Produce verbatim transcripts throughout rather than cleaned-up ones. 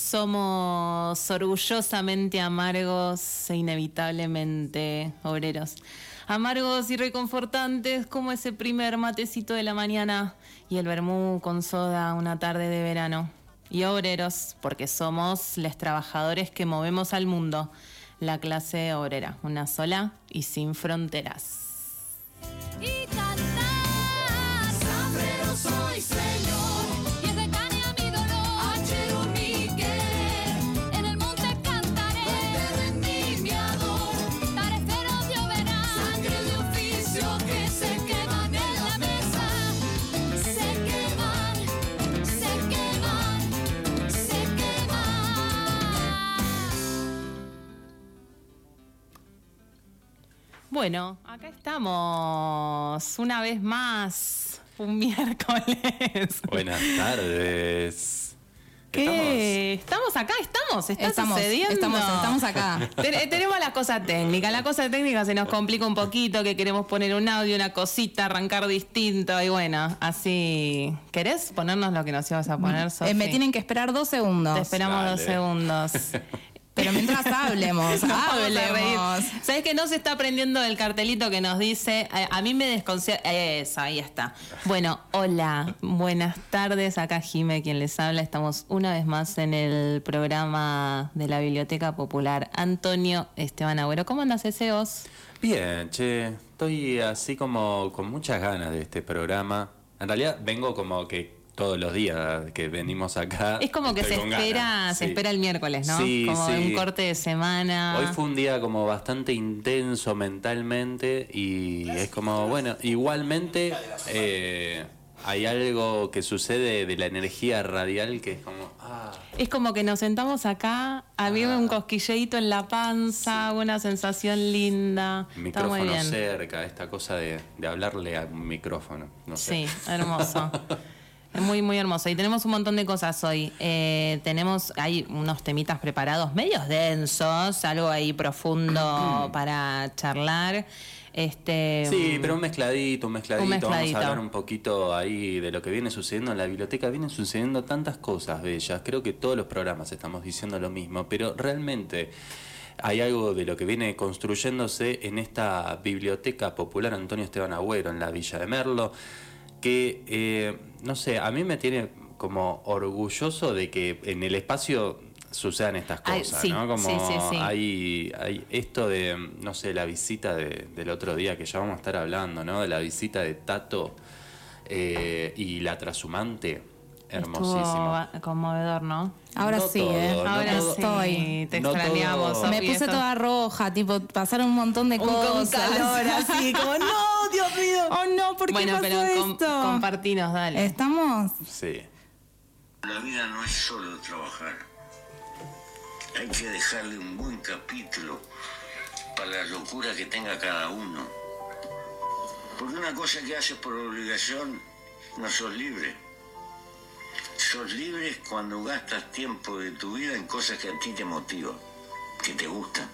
Somos orgullosamente amargos e inevitablemente obreros. Amargos y reconfortantes como ese primer matecito de la mañana y el vermú con soda una tarde de verano. Y obreros, porque somos los trabajadores que movemos al mundo, la clase obrera, una sola y sin fronteras. Y cantar, Zambrero soy señor, y es de caña mi dolor, hachero mi querer, en el monte cantaré, donde rendí mi ador, tarefero de oberá, sangre de oficio que se queman en la mesa, se queman, se queman, se queman. Bueno, acá estamos una vez más, un miércoles. Buenas tardes. ¿Qué? ¿Estamos acá? ¿Estamos? ¿Está Estamos, sucediendo? estamos, estamos acá. Ten- tenemos la cosa técnica. La cosa técnica se nos complica un poquito, que queremos poner un audio, una cosita, arrancar distinto y bueno, así... ¿Querés ponernos lo que nos ibas a poner, Sofi? Eh, me tienen que esperar dos segundos. Te esperamos Dale. dos segundos. Pero mientras hablemos, Nos vamos a reír. hablemos. ¿Sabes que no se está prendiendo el cartelito que nos dice? A, a mí me desconcierta. Eso, ahí está. Bueno, hola, buenas tardes. Acá Jime, quien les habla. Estamos una vez más en el programa de la Biblioteca Popular. Antonio Esteban Agüero. ¿Cómo andas, Eseos? Bien, che, estoy así como con muchas ganas de este programa. En realidad vengo como que todos los días que venimos acá. Es como que estoy se con espera, ganas, se sí. espera el miércoles, ¿no? Sí, como sí. un corte de semana. Hoy fue un día como bastante intenso mentalmente y es como, bueno, igualmente eh, hay algo que sucede de la energía radial que es como, ah, Es como que nos sentamos acá, había Ah. un cosquilleíto en la panza, una sensación linda. Está muy micrófono bien. cerca, esta cosa de, de hablarle a un micrófono, no sé. Sí, hermoso. Es muy, muy hermoso. Y tenemos un montón de cosas hoy. Eh, tenemos, hay unos temitas preparados, medios densos, algo ahí profundo para charlar. Este, Sí, pero un mezcladito, un mezcladito. Un mezcladito. Vamos a hablar un poquito ahí de lo que viene sucediendo en la biblioteca. Vienen sucediendo tantas cosas bellas. Creo que todos los programas estamos diciendo lo mismo, pero realmente hay algo de lo que viene construyéndose en esta Biblioteca Popular Antonio Esteban Agüero, en la Villa de Merlo, que, eh, no sé, a mí me tiene como orgulloso de que en el espacio sucedan estas Ay, cosas, sí, ¿no? Como sí, sí, sí. hay, hay esto de, no sé, la visita de, del otro día que ya vamos a estar hablando, ¿no? De la visita de Tato eh, y la trashumante, hermosísimo. estuvo conmovedor, ¿no? Ahora No sí, todo, ¿eh? no Ahora todo. sí, estoy. te No extrañamos. todo. Sofi, Me puse eso- toda roja, tipo, pasaron un montón de Un- cosas. con calor así, como no, Dios mío. Oh no, ¿por qué Bueno, pasó pero com- esto? compartinos, dale. ¿Estamos? Sí. La vida no es solo trabajar. Hay que dejarle un buen capítulo para la locura que tenga cada uno. Porque una cosa que haces por obligación, no sos libre. Sos libre cuando gastas tiempo de tu vida en cosas que a ti te motivan, que te gustan.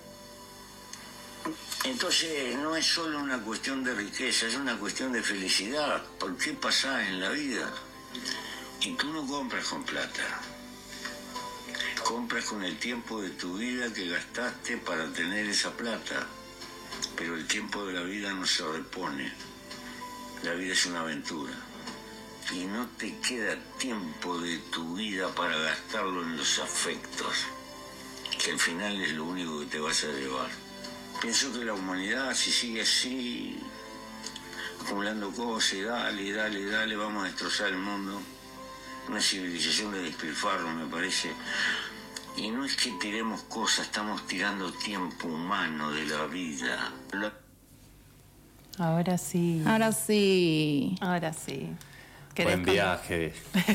Entonces no es solo una cuestión de riqueza, es una cuestión de felicidad. ¿Por qué pasás en la vida? Y tú no compras con plata. Compras con el tiempo de tu vida que gastaste para tener esa plata. Pero el tiempo de la vida no se repone. La vida es una aventura. Y no te queda tiempo de tu vida para gastarlo en los afectos, que al final es lo único que te vas a llevar. Pienso que la humanidad, si sigue así, acumulando cosas, dale, dale, dale, vamos a destrozar el mundo. Una civilización de despilfarro, me parece. Y no es que tiremos cosas, estamos tirando tiempo humano de la vida. La... Ahora sí. Ahora sí. Ahora sí. ¿Querés Buen con- viaje.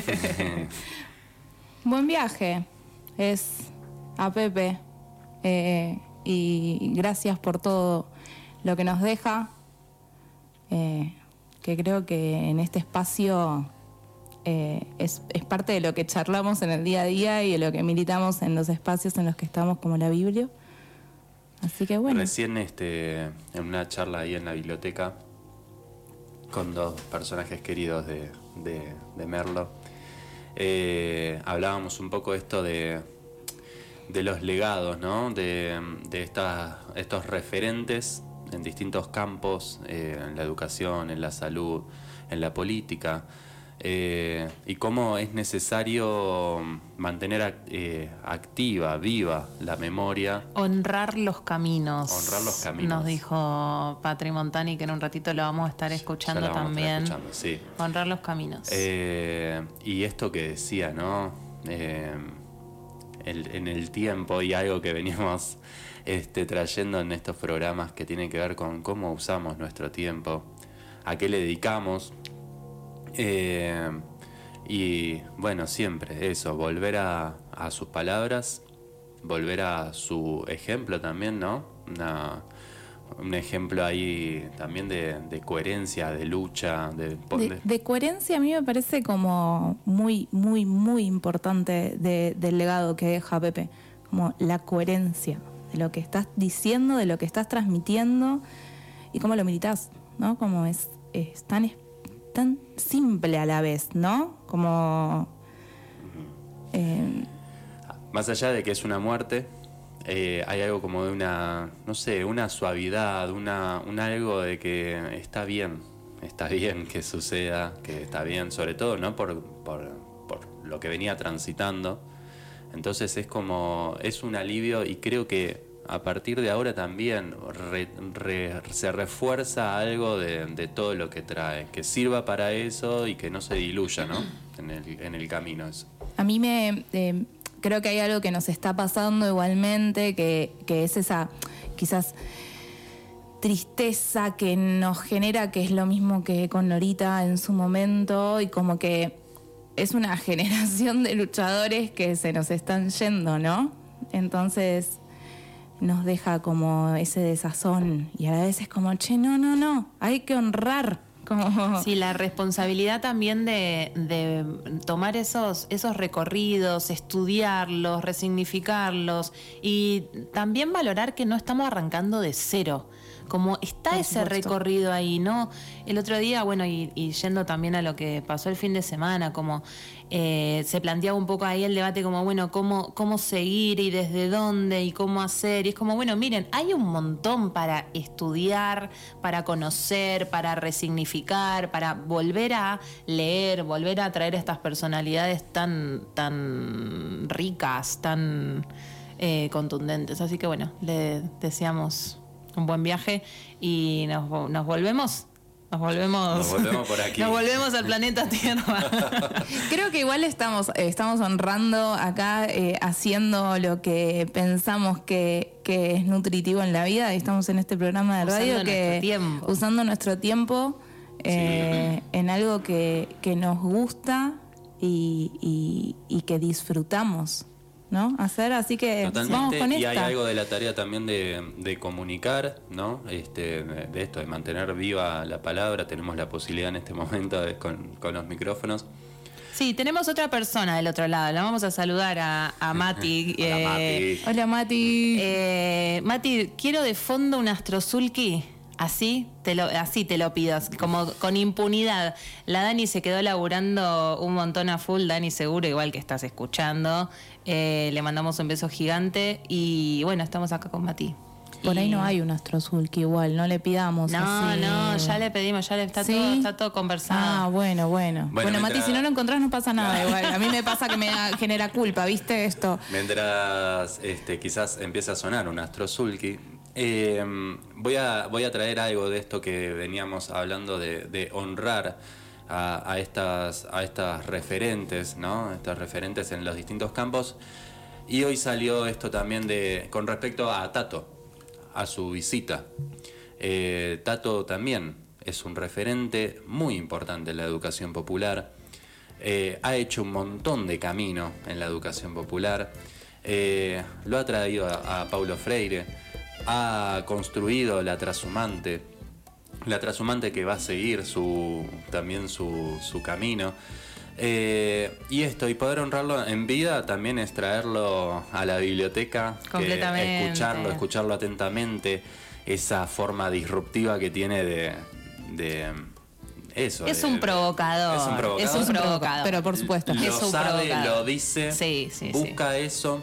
Buen viaje. Es a Pepe. Eh, y gracias por todo lo que nos deja. Eh, que creo que en este espacio eh, es, es parte de lo que charlamos en el día a día y de lo que militamos en los espacios en los que estamos, como la Biblia. Así que bueno. Recién este, en una charla ahí en la biblioteca con dos personajes queridos de, de, de Merlo, eh, hablábamos un poco esto de, de los legados, ¿no? De, de estas, estos referentes en distintos campos, eh, en la educación, en la salud, en la política, eh, y cómo es necesario mantener eh, activa, viva la memoria. Honrar los caminos. Honrar los caminos. Nos dijo Patri Montani, que en un ratito lo vamos a estar escuchando Ya la vamos a estar también. escuchando, sí. Honrar los caminos. Eh, y esto que decía, ¿no? Eh, el, en el tiempo, y algo que venimos este, trayendo en estos programas que tienen que ver con cómo usamos nuestro tiempo, a qué le dedicamos. Eh, y bueno, siempre eso, volver a, a sus palabras, volver a su ejemplo también, ¿no? Una, un ejemplo ahí también de, de coherencia, de lucha, de, De, de coherencia a mí me parece como muy, muy, muy importante de- del legado que deja Pepe. Como la coherencia de lo que estás diciendo, de lo que estás transmitiendo y cómo lo militas, ¿no? Como es, es tan, es tan simple a la vez, ¿no? Como... eh, Más allá de que es una muerte, eh, hay algo como de una, no sé, una suavidad, una, un algo de que está bien, está bien que suceda, que está bien, sobre todo, ¿no? Por, por, por lo que venía transitando. Entonces es como, es un alivio, y creo que a partir de ahora también re- re- se refuerza algo de, de todo lo que trae, que sirva para eso y que no se diluya, ¿no? En el, en el camino eso. A mí me eh, creo que hay algo que nos está pasando igualmente, que, que es esa quizás tristeza que nos genera, que es lo mismo que con Norita en su momento, y como que es una generación de luchadores que se nos están yendo, ¿no? Entonces nos deja como ese desazón, y a la vez es como, che, no, no, no, hay que honrar. Como... Sí, la responsabilidad también de, de tomar esos, esos recorridos, estudiarlos, resignificarlos, y también valorar que no estamos arrancando de cero. Como está Por ese supuesto. recorrido ahí, ¿no? El otro día, bueno, y, y yendo también a lo que pasó el fin de semana, como eh, se planteaba un poco ahí el debate como, bueno, cómo, cómo seguir y desde dónde y cómo hacer. Y es como, bueno, miren, hay un montón para estudiar, para conocer, para resignificar, para volver a leer, volver a traer estas personalidades tan, tan ricas, tan eh, contundentes. Así que bueno, le deseamos un buen viaje y nos, nos volvemos. Nos volvemos. Nos volvemos por aquí. Nos volvemos al planeta Tierra. Creo que igual estamos, eh, estamos honrando acá, eh, haciendo lo que pensamos que, que es nutritivo en la vida. Y estamos en este programa de Usando radio que nuestro tiempo. usando nuestro tiempo eh, en algo que, que nos gusta y, y, y que disfrutamos, ¿no? Hacer, así que Totalmente, vamos con y esta. hay algo de la tarea también de, de comunicar, ¿no? Este, de, de esto, de mantener viva la palabra. Tenemos la posibilidad en este momento de, con, con los micrófonos. Sí, tenemos otra persona del otro lado. La vamos a saludar a, a Mati. Hola, Eh, Mati. Hola, Mati. eh, Mati, quiero de fondo un astrozulki. Así te lo, así te lo pido, como con impunidad. La Dani se quedó laburando un montón a full, Dani seguro, igual que estás escuchando. Eh, le mandamos un beso gigante y bueno, estamos acá con Mati. Por ahí Y- no hay un astrozulki igual, no le pidamos No, así. no, ya le pedimos, ya le está, ¿Sí? todo, está todo conversado. Ah, bueno, bueno. Bueno, Bueno, Mati, mientras- si no lo encontrás no pasa nada igual. A mí me pasa que me da- genera culpa, ¿viste esto? Mientras este, quizás empieza a sonar un astrozulki, eh, voy, a, voy a traer algo de esto que veníamos hablando de, de honrar a, a, estas, a estas referentes, ¿no? Estas referentes en los distintos campos. Y hoy salió esto también de con respecto a Tato, a su visita. Eh, Tato también es un referente muy importante en la educación popular. Eh, ha hecho un montón de camino en la educación popular. Eh, lo ha traído a, a Paulo Freire. Ha construido la trashumante. La trashumante que va a seguir su, también su, su camino. Eh, y esto, y poder honrarlo en vida también es traerlo a la biblioteca, que Completamente. escucharlo, escucharlo atentamente, esa forma disruptiva que tiene de, de eso. Es de- un de- provocador. Es un provocador. Es un provocador. Pero por supuesto. Lo Es un sabe, provocador. lo dice, Sí, sí, busca eso.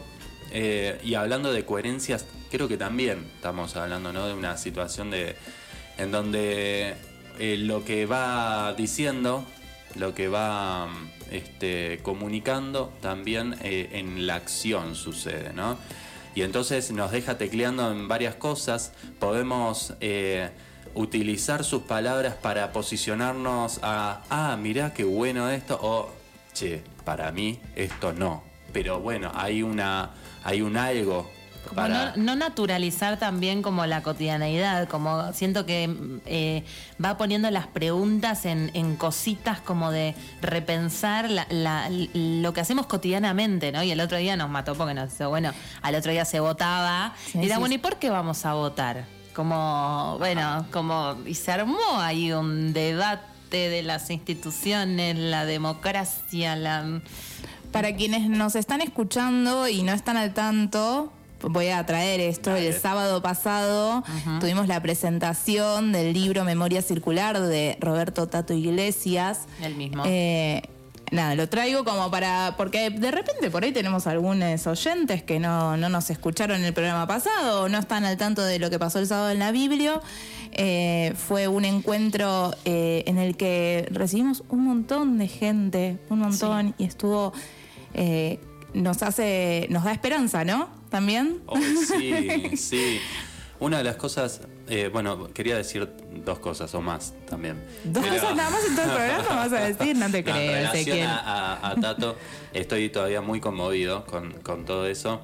Eh, y hablando de coherencias, creo que también estamos hablando, ¿no?, de una situación de en donde eh, lo que va diciendo, lo que va este, comunicando, también eh, en la acción sucede, ¿no? Y entonces nos deja tecleando en varias cosas. Podemos eh, utilizar sus palabras para posicionarnos a, ah, mirá qué bueno esto, o, che, para mí esto no. Pero bueno, hay una hay un algo Como para... no, no naturalizar también como la cotidianeidad, como siento que eh, va poniendo las preguntas en, en cositas como de repensar la, la, lo que hacemos cotidianamente, ¿no? Y el otro día nos mató porque nos dice, bueno, al otro día se votaba, Sí, y era sí, bueno, sí. ¿y por qué vamos a votar? Como, bueno, como, y se armó ahí un debate de las instituciones, la democracia, la... Para quienes nos están escuchando y no están al tanto, voy a traer esto. Dale. El sábado pasado tuvimos la presentación del libro Memoria Circular de Roberto Tato Iglesias. El mismo. Eh, nada, lo traigo como para... Porque de repente por ahí tenemos algunos oyentes que no, no nos escucharon el programa pasado o no están al tanto de lo que pasó el sábado en la Biblia. Eh, fue un encuentro eh, en el que recibimos un montón de gente, un montón, y estuvo... eh, nos hace... nos da esperanza, ¿no? También. Oh, sí, sí. Una de las cosas, eh, bueno, quería decir dos cosas o más también. Dos Pero- cosas nada más en todo el programa vas a decir, no te No, en creo, relación Ezequiel. a, a- a Tato, estoy todavía muy conmovido con, con todo eso.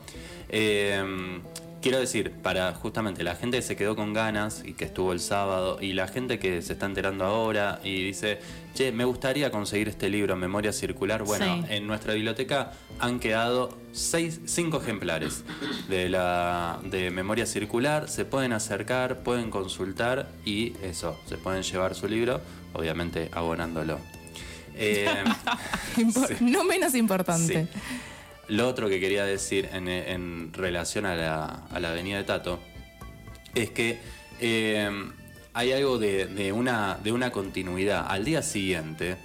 Eh, quiero decir, para justamente la gente que se quedó con ganas y que estuvo el sábado, y la gente que se está enterando ahora y dice, che, me gustaría conseguir este libro, Memoria Circular. Bueno, Sí. en nuestra biblioteca han quedado seis, cinco ejemplares de la de Memoria Circular. Se pueden acercar, pueden consultar y eso, se pueden llevar su libro, obviamente abonándolo. Eh, Impo- sí. No menos importante. Sí. Lo otro que quería decir en, en relación a la, a la avenida de Tato es que eh, hay algo de, de, una, de una continuidad. Al día siguiente,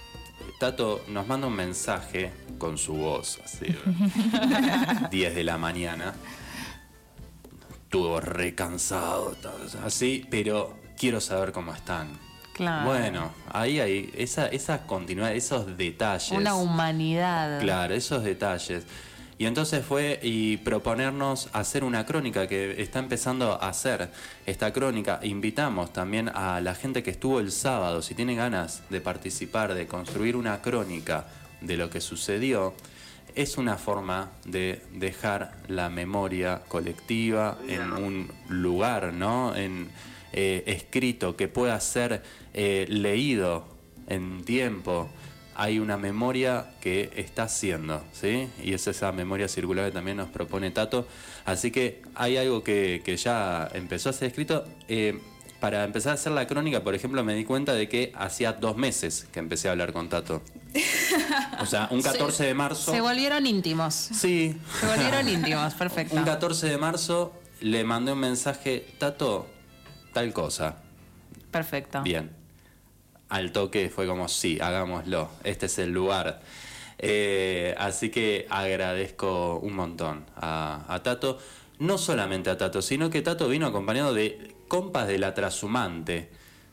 Tato nos manda un mensaje con su voz, así, diez de la mañana. Estuvo recansado, así, pero quiero saber cómo están. Claro. Bueno, ahí hay esa, esa continuidad, esos detalles. Una humanidad. Claro, esos detalles. Y entonces fue y proponernos hacer una crónica que está empezando a hacer esta crónica. Invitamos también a la gente que estuvo el sábado, si tiene ganas de participar, de construir una crónica de lo que sucedió. Es una forma de dejar la memoria colectiva en un lugar, ¿no? En, eh, escrito, que pueda ser eh, leído en tiempo. Hay una memoria que está haciendo, ¿sí? Y es esa memoria circular que también nos propone Tato. Así que hay algo que, que ya empezó a ser escrito. Eh, para empezar a hacer la crónica, por ejemplo, me di cuenta de que hacía dos meses que empecé a hablar con Tato. O sea, un catorce de marzo... Se volvieron íntimos. Sí. Se volvieron íntimos, perfecto. Un catorce de marzo le mandé un mensaje, Tato, tal cosa. Perfecto. Bien. Al toque fue como, sí, hagámoslo. Este es el lugar. Eh, así que agradezco un montón a, a Tato. No solamente a Tato, sino que Tato vino acompañado de compas de la Trashumante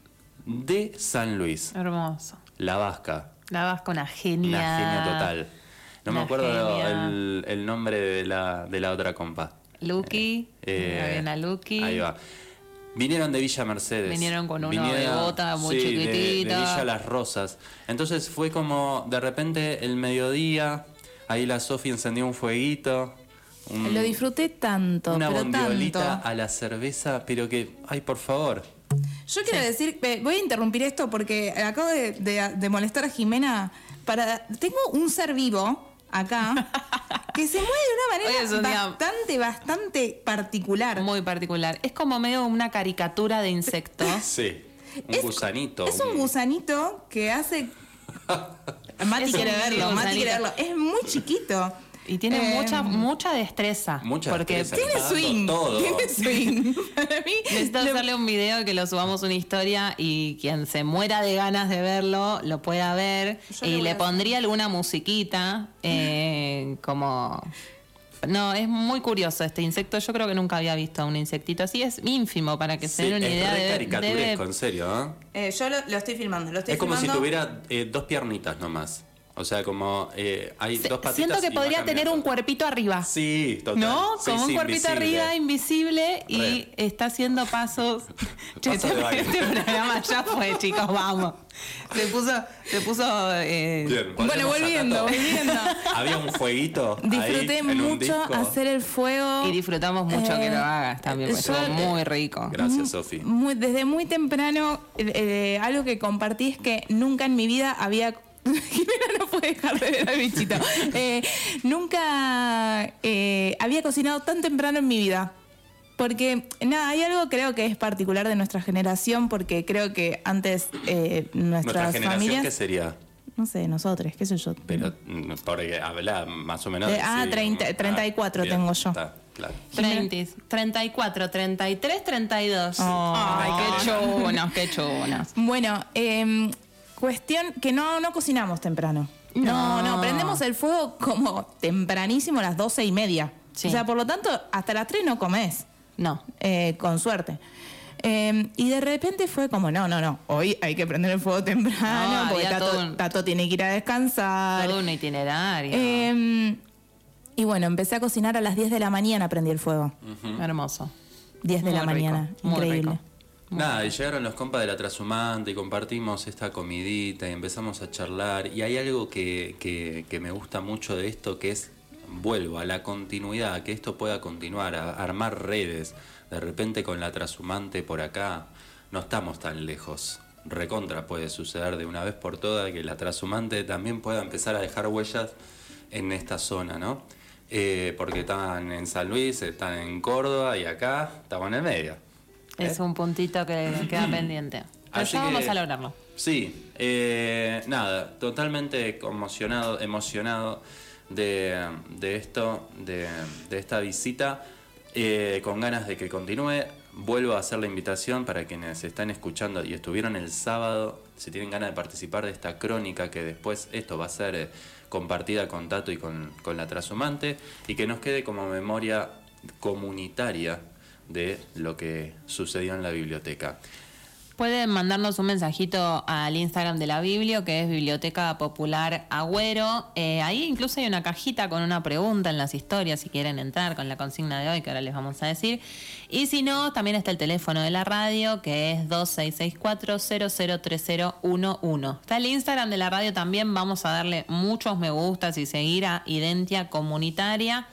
de San Luis. Hermoso. La Vasca. La vas con una genia. Una genia total. No me Una acuerdo genia. el, el nombre de la, de la otra compa. Lucky. Eh, Había una Lucky. Ahí va. Vinieron de Villa Mercedes. Vinieron con uno de bota muy sí, de- chiquitita. De, Villa Las Rosas. Entonces fue como de repente el mediodía, ahí la Sofi encendió un fueguito. un- Lo disfruté tanto, Una pero bondiolita tanto. a la cerveza, pero que, ay, por favor. Yo quiero decir, eh, voy a interrumpir esto porque acabo de, de- de molestar a Jimena. Para, tengo un ser vivo acá que se mueve de Hoy es una un manera día- bastante, bastante particular. Muy particular. Es como medio una caricatura de insecto. Sí. Un Es- gusanito. Es un gusanito que hace. Mati Es quiere un verlo, mini Mati quiere verlo. gusanito. Es muy chiquito. Y tiene Eh, mucha, mucha destreza. Mucha porque destreza. Tiene Está dando swing. todo. Tiene swing. Para mí. necesito le- hacerle un video que lo subamos una historia y quien se muera de ganas de verlo lo pueda ver. Yo le Y voy le a- pondría alguna musiquita eh, como No, es muy curioso este insecto. Yo creo que nunca había visto un insectito así. Es ínfimo, para que se Sí, den una es idea. re Debe, caricaturesco, debe- en serio, ¿eh? Eh, yo lo, lo estoy filmando, lo estoy Es como si filmando. tuviera eh, dos piernitas nomás. O sea, como eh, hay se- dos patitas. siento que y va podría tener un cambiando. cuerpito arriba. Sí, total. ¿No? Sí, Como sí, un cuerpito invisible. arriba, invisible, y Re. está haciendo pasos. Che, Paso de este, baile. este programa ya fue, chicos, vamos. Se puso, se puso. eh, Bien, Bueno, volvemos volviendo, acá todo. volviendo. Había un jueguito. Disfruté ahí, en un mucho disco. hacer el fuego. Y disfrutamos mucho Eh, que lo hagas también, porque yo- estuvo muy rico. Gracias, Sofi. Muy- desde muy temprano, eh, eh, algo que compartí es que nunca en mi vida había. Jimena no puede dejar de ver al bichito. Eh, nunca eh, había cocinado tan temprano en mi vida. Porque, nada, hay algo creo que es particular de nuestra generación, porque creo que antes eh, Nuestra nuestras generación, familias. ¿qué sería? No sé, nosotros, qué sé yo. Pero, mm, porque habla más o menos. Eh, ah, treinta, treinta y cuatro bien, tengo yo. Está, claro. treinta, treinta y cuatro, treinta y tres, treinta y dos. Oh. Ay, qué chunos, qué chunos. Bueno, eh, cuestión que no, no cocinamos temprano. No, No. no, prendemos el fuego como tempranísimo a las doce y media. Sí. O sea, por lo tanto, hasta las tres no comés, No. eh, con suerte. Eh, y de repente fue como, no, no, no, hoy hay que prender el fuego temprano No, porque había Tato, todo un- Tato tiene que ir a descansar. Todo un itinerario. Eh, y bueno, empecé a cocinar a las diez de la mañana, prendí el fuego. Hermoso. diez de Muy la rico, mañana, muy increíble. rico. Nada, y llegaron los compas de la Trashumante y compartimos esta comidita y empezamos a charlar. Y hay algo que, que, que me gusta mucho de esto, que es, vuelvo a la continuidad, que esto pueda continuar, a armar redes. De repente con la Trashumante por acá, no estamos tan lejos. Recontra puede suceder de una vez por todas que la Trashumante también pueda empezar a dejar huellas en esta zona, ¿no? Eh, porque están en San Luis, están en Córdoba y acá estamos en el medio. Es un puntito que queda pendiente. Pero Así ya que- vamos a lograrlo. Sí, eh, nada, totalmente conmocionado, emocionado de, de esto, de, de esta visita, eh, con ganas de que continúe. Vuelvo a hacer la invitación para quienes están escuchando y estuvieron el sábado, si tienen ganas de participar de esta crónica, que después esto va a ser eh, compartida con Tato y con, con la Trashumante, y que nos quede como memoria comunitaria de lo que sucedió en la biblioteca. Pueden mandarnos un mensajito al Instagram de la Biblio, que es Biblioteca Popular Agüero. Eh, ahí incluso hay una cajita con una pregunta en las historias, si quieren entrar con la consigna de hoy, que ahora les vamos a decir. Y si no, también está el teléfono de la radio, que es dos seis seis cuatro, cero cero tres cero uno uno. Está el Instagram de la radio también, vamos a darle muchos me gustas y seguir a Identia Comunitaria.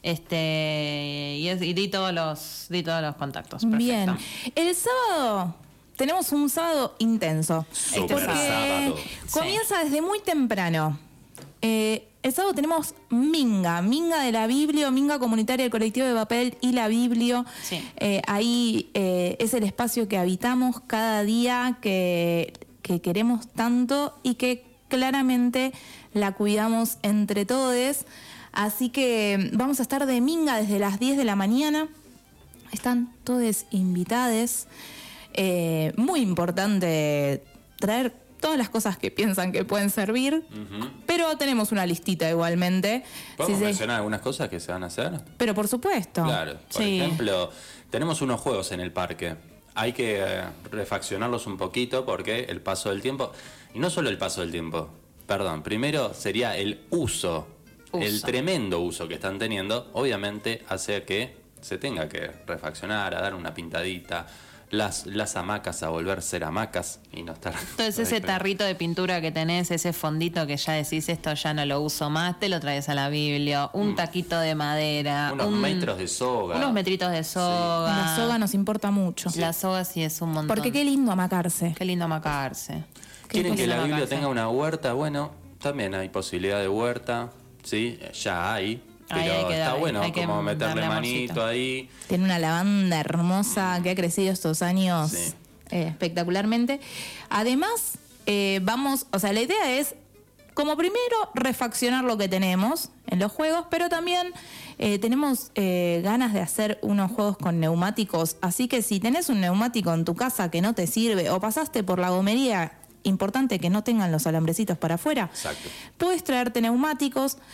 Este y, es- y di todos los di todos los contactos. Perfecto. Bien. El sábado tenemos un sábado intenso. Super porque sábado. comienza desde muy temprano. Eh, el sábado tenemos Minga, Minga de la Biblio, Minga Comunitaria del Colectivo de Papel y la Biblio. Sí. Eh, ahí eh, es el espacio que habitamos cada día, que, que queremos tanto y que claramente la cuidamos entre todos. Así que vamos a estar de Minga desde las diez de la mañana. Están todos invitados. Eh, muy importante traer todas las cosas que piensan que pueden servir, pero tenemos una listita igualmente. ¿Podemos Si se- mencionar algunas cosas que se van a hacer? Pero por supuesto. Claro, por Sí. ejemplo, tenemos unos juegos en el parque. Hay que eh, refaccionarlos un poquito porque el paso del tiempo, y no solo el paso del tiempo, perdón, primero sería el uso, Uso. el tremendo uso que están teniendo, obviamente hace que se tenga que refaccionar, a dar una pintadita, las, las hamacas a volver a ser hamacas y no estar... Entonces ese tarrito de pintura que tenés, ese fondito que ya decís esto ya no lo uso más, te lo traes a la Biblia, un taquito de madera, Unos un- metros de soga. unos metritos de soga. La soga nos importa mucho. La soga sí es un montón. Porque qué lindo amacarse. Qué lindo amacarse. ¿Quieren que lindo la Biblia amacarse. tenga una huerta? Bueno, también hay posibilidad de huerta, sí, ya hay, Ahí pero hay que está dar- bueno hay que como meterle darle manito amorcito. ahí. Tiene una lavanda hermosa que ha crecido estos años Sí. eh, espectacularmente. Además, eh, vamos, o sea, la idea es, como primero, refaccionar lo que tenemos en los juegos, pero también eh, tenemos eh, ganas de hacer unos juegos con neumáticos. Así que si tenés un neumático en tu casa que no te sirve o pasaste por la gomería, importante que no tengan los alambrecitos para afuera, Exacto. puedes traerte neumáticos.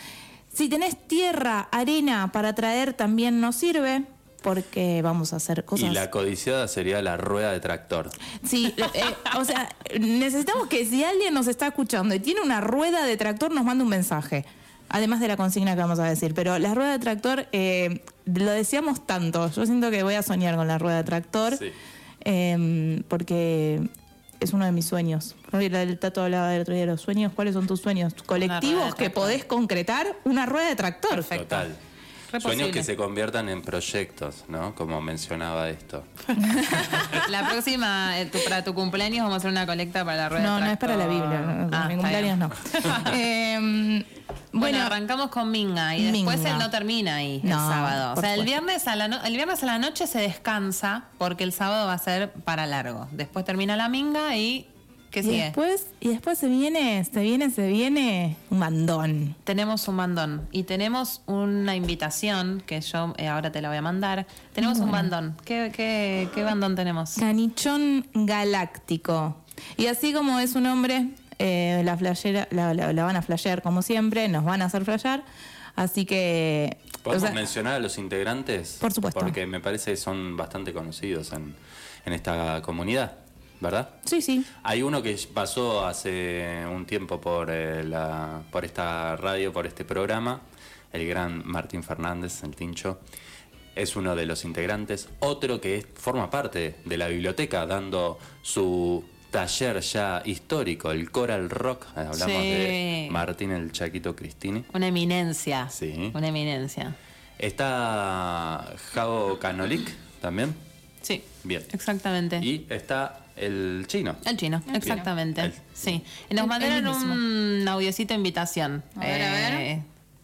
Si tenés tierra, arena para traer también nos sirve, porque vamos a hacer cosas... Y la codiciada sería la rueda de tractor. Sí, eh, o sea, necesitamos que si alguien nos está escuchando y tiene una rueda de tractor, nos mande un mensaje. Además de la consigna que vamos a decir. Pero la rueda de tractor, eh, lo deseamos tanto. Yo siento que voy a soñar con la rueda de tractor. Sí. Eh, porque es uno de mis sueños. El Tato hablaba del otro día de los sueños. ¿Cuáles son tus sueños colectivos que podés concretar? Una rueda de tractor. Perfecto. Total. Re Sueños posible. que se conviertan en proyectos, ¿no? Como mencionaba esto. La próxima, eh, tu- para tu cumpleaños, vamos a hacer una colecta para la rueda No, de no es para la tractor. Biblia. No, Ah, mi está cumpleaños bien. no. Eh, Bueno, bueno, arrancamos con Minga y después Minga. él no termina ahí el No, sábado. O por sea, el supuesto. viernes, a la no- el viernes a la noche se descansa porque el sábado va a ser para largo. Después termina la Minga y ¿qué y sigue? después, y después se viene, se viene, se viene un mandón. Tenemos un bandón y tenemos una invitación que yo eh, ahora te la voy a mandar. Tenemos un bandón. ¿Qué, qué, qué bandón tenemos? Canichón galáctico. Y así como es su nombre, eh, la, flashera, la, la- la van a flashear como siempre, nos van a hacer flashear. Así que... o ¿Podemos sea, mencionar a los integrantes? Por supuesto. Porque me parece que son bastante conocidos en, en esta comunidad, ¿verdad? sí, sí. Hay uno que pasó hace un tiempo por, eh, la, por esta radio, por este programa, el gran Martín Fernández, el Tincho. Es uno de los integrantes. Otro que es- forma parte de la biblioteca, dando su taller ya histórico, el Coral Rock. Hablamos Sí. de Martín el Chaquito Cristini. Una eminencia. Sí. Una eminencia. Está Javo Canolic también. Sí. Bien. Exactamente. Y está el chino. El chino, exactamente. Él. Sí. Y nos Él- mandaron él mismo. un audiocito de invitación. A ver, a ver. Eh,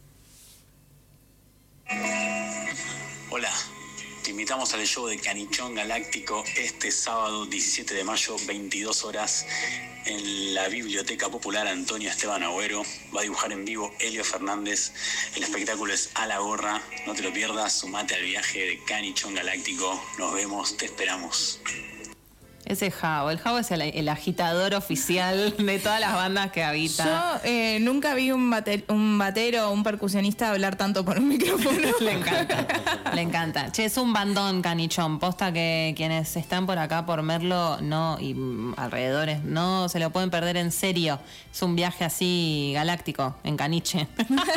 Hola, te invitamos al show de Canichón Galáctico este sábado diecisiete de mayo, veintidós horas, en la Biblioteca Popular Antonio Esteban Agüero. Va a dibujar en vivo Elio Fernández. El espectáculo es A la Gorra. No te lo pierdas, sumate al viaje de Canichón Galáctico. Nos vemos, te esperamos. Ese Javo. El Javo es el, el agitador oficial de todas las bandas que habita. Yo eh, nunca vi un, bater- un batero o un percusionista hablar tanto por un micrófono. Le encanta, le encanta. Che, es un bandón canichón. Posta que quienes están por acá, por Merlo, no, y mm, alrededores, no se lo pueden perder en serio. Es un viaje así galáctico, en caniche.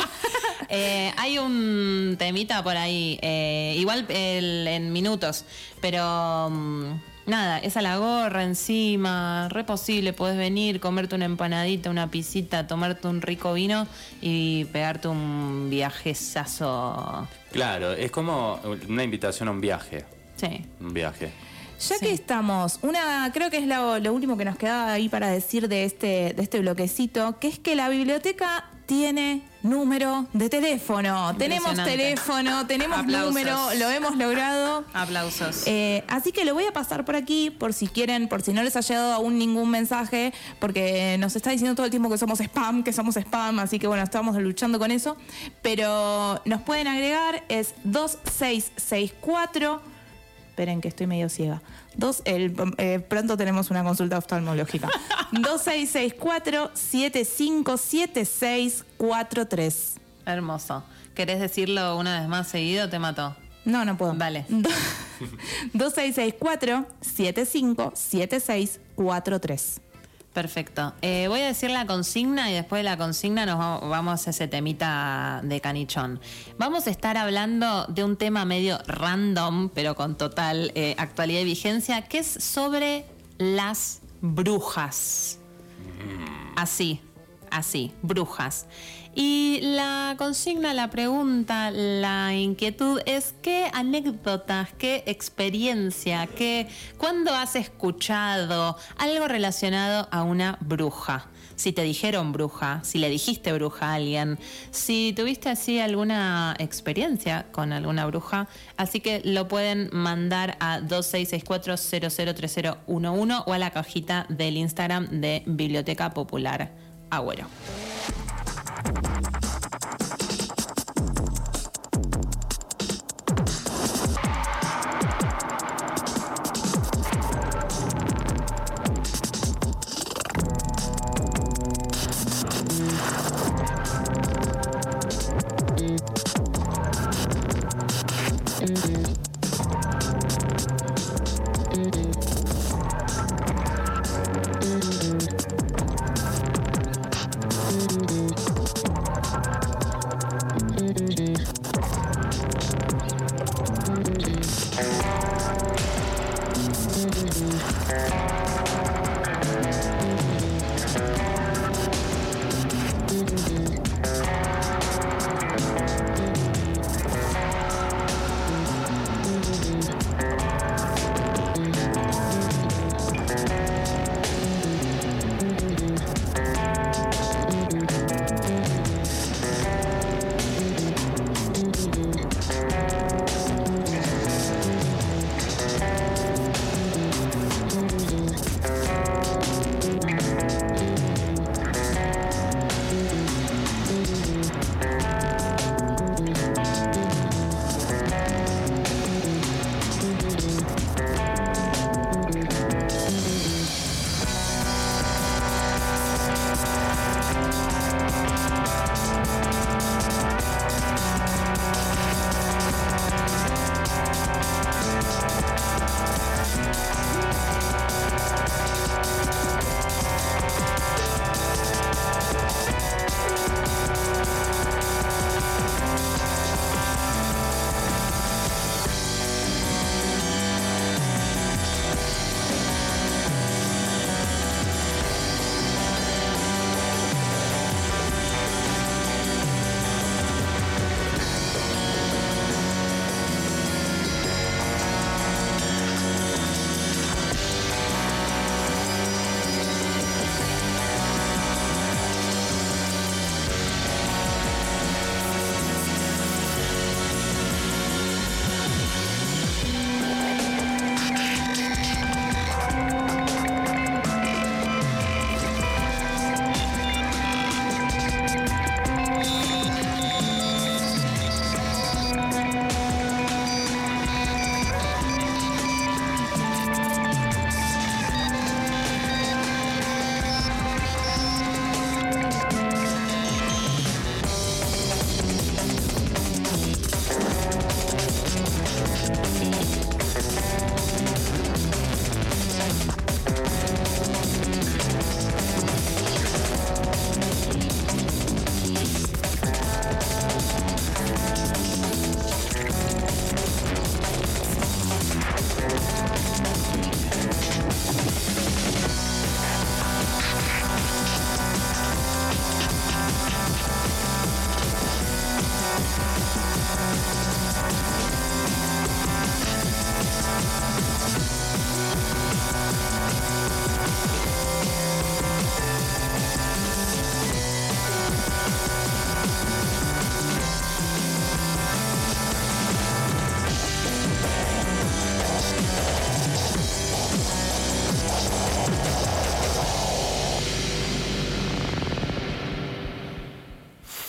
Eh, hay un temita por ahí, eh, igual el- en minutos, pero mm, nada, es a la gorra encima, re posible, podés venir, comerte una empanadita, una pisita, tomarte un rico vino y pegarte un viajezazo. Claro, es como una invitación a un viaje. Sí. Un viaje. Ya Sí. que estamos, una creo que es lo, lo último que nos quedaba ahí para decir de este, de este bloquecito, que es que la biblioteca tiene número de teléfono. Tenemos Impresionante. teléfono, tenemos Aplausos. número, lo hemos logrado. Aplausos. Eh, así que lo voy a pasar por aquí, por si quieren, por si no les ha llegado aún ningún mensaje, porque nos está diciendo todo el tiempo que somos spam, que somos spam, así que bueno, estamos luchando con eso. Pero nos pueden agregar, es dos seis seis cuatro. Esperen que estoy medio ciega. Dos, el, eh, pronto tenemos una consulta oftalmológica. dos seis seis cuatro siete cinco siete seis cuatro tres. Hermoso. ¿Querés decirlo una vez más seguido? Te mató. No, no puedo. Dale. dos seis seis cuatro siete cinco siete seis cuatro tres. Perfecto. Eh, voy a decir la consigna y después de la consigna nos va- vamos a ese temita de canichón. Vamos a estar hablando de un tema medio random, pero con total eh, actualidad y vigencia, que es sobre las brujas. Así, así, brujas. Y la consigna, la pregunta, la inquietud es qué anécdotas, qué experiencia, qué, cuándo has escuchado algo relacionado a una bruja. Si te dijeron bruja, si le dijiste bruja a alguien, si tuviste así alguna experiencia con alguna bruja, así que lo pueden mandar a dos seis seis cuatro cero cero tres cero uno uno o a la cajita del Instagram de Biblioteca Popular Agüero.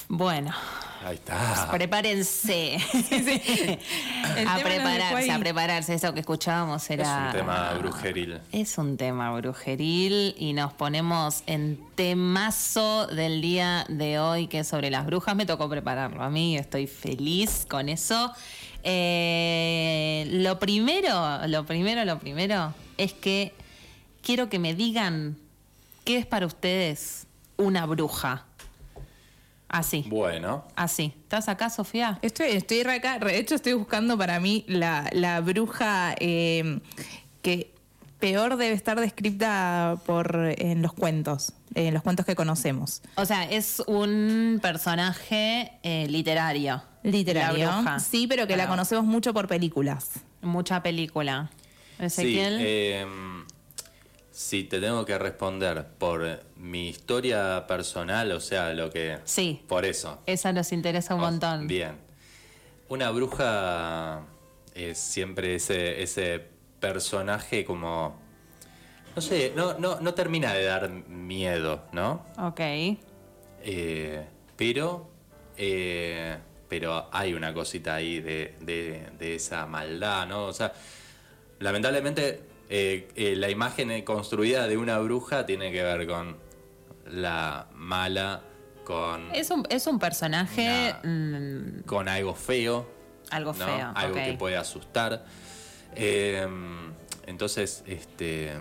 Bueno, Ahí está. prepárense. a prepararse, a prepararse. Eso que escuchábamos era... Es un tema brujeril. Es un tema brujeril y nos ponemos en temazo del día de hoy, que es sobre las brujas. Me tocó prepararlo a mí, estoy feliz con eso. Eh, lo primero, lo primero, lo primero es que quiero que me digan qué es para ustedes una bruja. Así. Bueno. Así. ¿Estás acá, Sofía? Estoy, estoy re acá. De hecho, estoy buscando para mí la, la bruja eh, que peor debe estar descrita por en los cuentos, en los cuentos que conocemos. O sea, es un personaje eh, literario. Literario. La bruja. Sí, pero que la Claro. conocemos mucho por películas. Mucha película. Sí, Ezequiel. eh, si te tengo que responder por mi historia personal, o sea, lo que... Sí. Por eso. Esa nos interesa un O- montón. Bien. Una bruja es siempre ese, ese personaje como... No sé, no, no, no termina de dar miedo, ¿no? Ok. Eh, pero... eh, pero hay una cosita ahí de, de, de esa maldad, ¿no? O sea, lamentablemente eh, eh, la imagen construida de una bruja tiene que ver con la mala, con, Es un, es un personaje Una- mm, con algo feo, algo ¿no? feo. Algo ok. que puede asustar. Eh, entonces, este...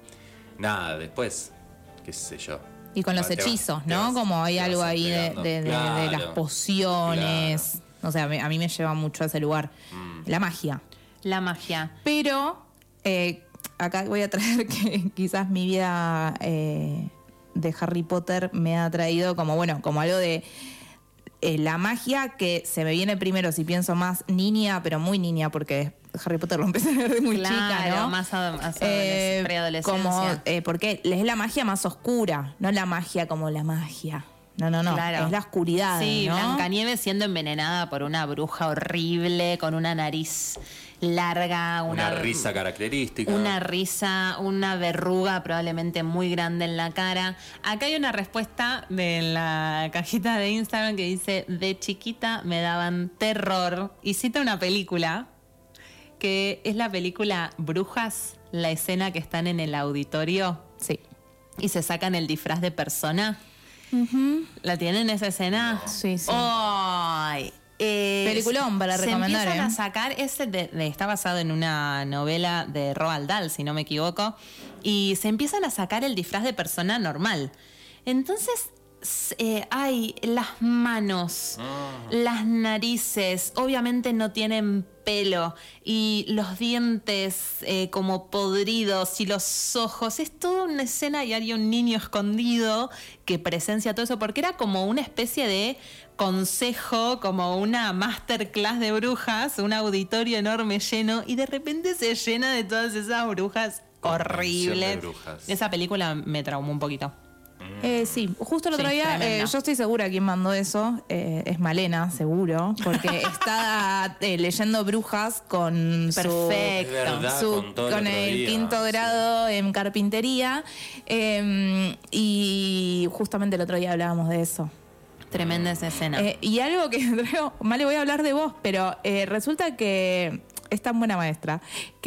Nada, después, qué sé yo. Y con los Te vas- hechizos, te ¿no? vas- Como hay te vas algo ahí de, entregando. de- de- de las Claro, pociones. O sea, me- a mí me lleva mucho a ese lugar. Mm. La magia. La magia. Pero eh, acá voy a traer que quizás mi vida eh, de Harry Potter me ha traído como, bueno, como algo de eh, la magia que se me viene primero si pienso más niña, pero muy niña, porque Harry Potter lo empecé a ver de muy Claro, chica, ¿no? más, ado- más Eh, adolesc- preadolescencia. como, eh, porque es la magia más oscura, no la magia como la magia. No, no, no, Claro. es la oscuridad, Sí, ¿no? Blancanieves siendo envenenada por una bruja horrible, con una nariz larga, Una, una, risa característica. Una risa, una verruga probablemente muy grande en la cara. Acá hay una respuesta de la cajita de Instagram que dice: de chiquita me daban terror. Y cita una película, que es la película Brujas, la escena que están en el auditorio Sí. y se sacan el disfraz de persona. ¿La tienen esa escena? Sí, sí. ¡Ay! Eh, Peliculón para se recomendar, empiezan ¿eh? a sacar, ese de- de- está basado en una novela de Roald Dahl, si no me equivoco, y se empiezan a sacar el disfraz de persona normal. Entonces, s- eh, hay las manos, las narices, obviamente no tienen pelo, y los dientes eh, como podridos, y los ojos. Es toda una escena y hay un niño escondido que presencia todo eso, porque era como una especie de consejo, como una masterclass de brujas, un auditorio enorme lleno, y de repente se llena de todas esas brujas Convención horribles. de brujas. Esa película me traumó un poquito. Eh, sí, justo el otro Sí, día, tremenda. eh, yo estoy segura quién mandó eso, eh, es Malena, seguro, porque está eh, leyendo Brujas con su, Perfecto. Es verdad, su- contó el con otro el día, quinto sí. grado en carpintería, eh, y justamente el otro día hablábamos de eso. Tremenda esa escena. Eh, y algo que traigo, Male, voy a hablar de vos, pero eh, resulta que es tan buena maestra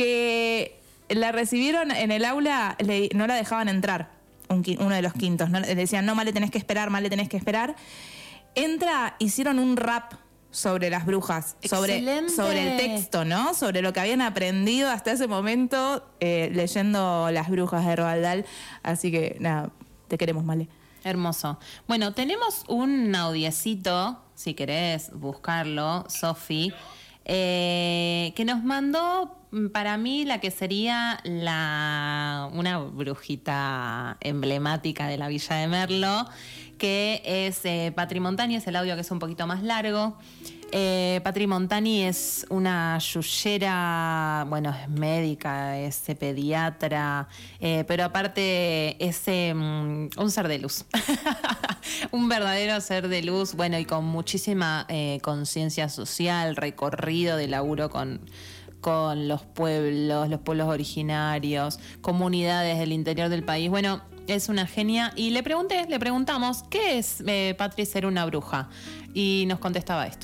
que la recibieron en el aula, le- no la dejaban entrar, un qui- uno de los quintos. ¿no? Le decían, no, Male, tenés que esperar, Male, tenés que esperar. Entra, hicieron un rap sobre las brujas, sobre, Excelente. sobre el texto, ¿no? Sobre lo que habían aprendido hasta ese momento eh, leyendo Las Brujas de Roald Dahl. Así que, nada, te queremos, Male. Hermoso. Bueno, tenemos un audiecito, si querés buscarlo, Sofi, eh, que nos mandó mm, para mí la que sería la una brujita emblemática de la Villa de Merlo, que es eh, Patri Montani, es el audio que es un poquito más largo. Eh, Patri Montani es una yuyera, bueno, es médica, es pediatra, eh, pero aparte es eh, un ser de luz. Un verdadero ser de luz, bueno, y con muchísima eh, conciencia social, recorrido de laburo con, con los pueblos, los pueblos originarios, comunidades del interior del país. Bueno, es una genia. Y le pregunté, le preguntamos, ¿qué es, eh, Patri, ser una bruja? Y nos contestaba esto.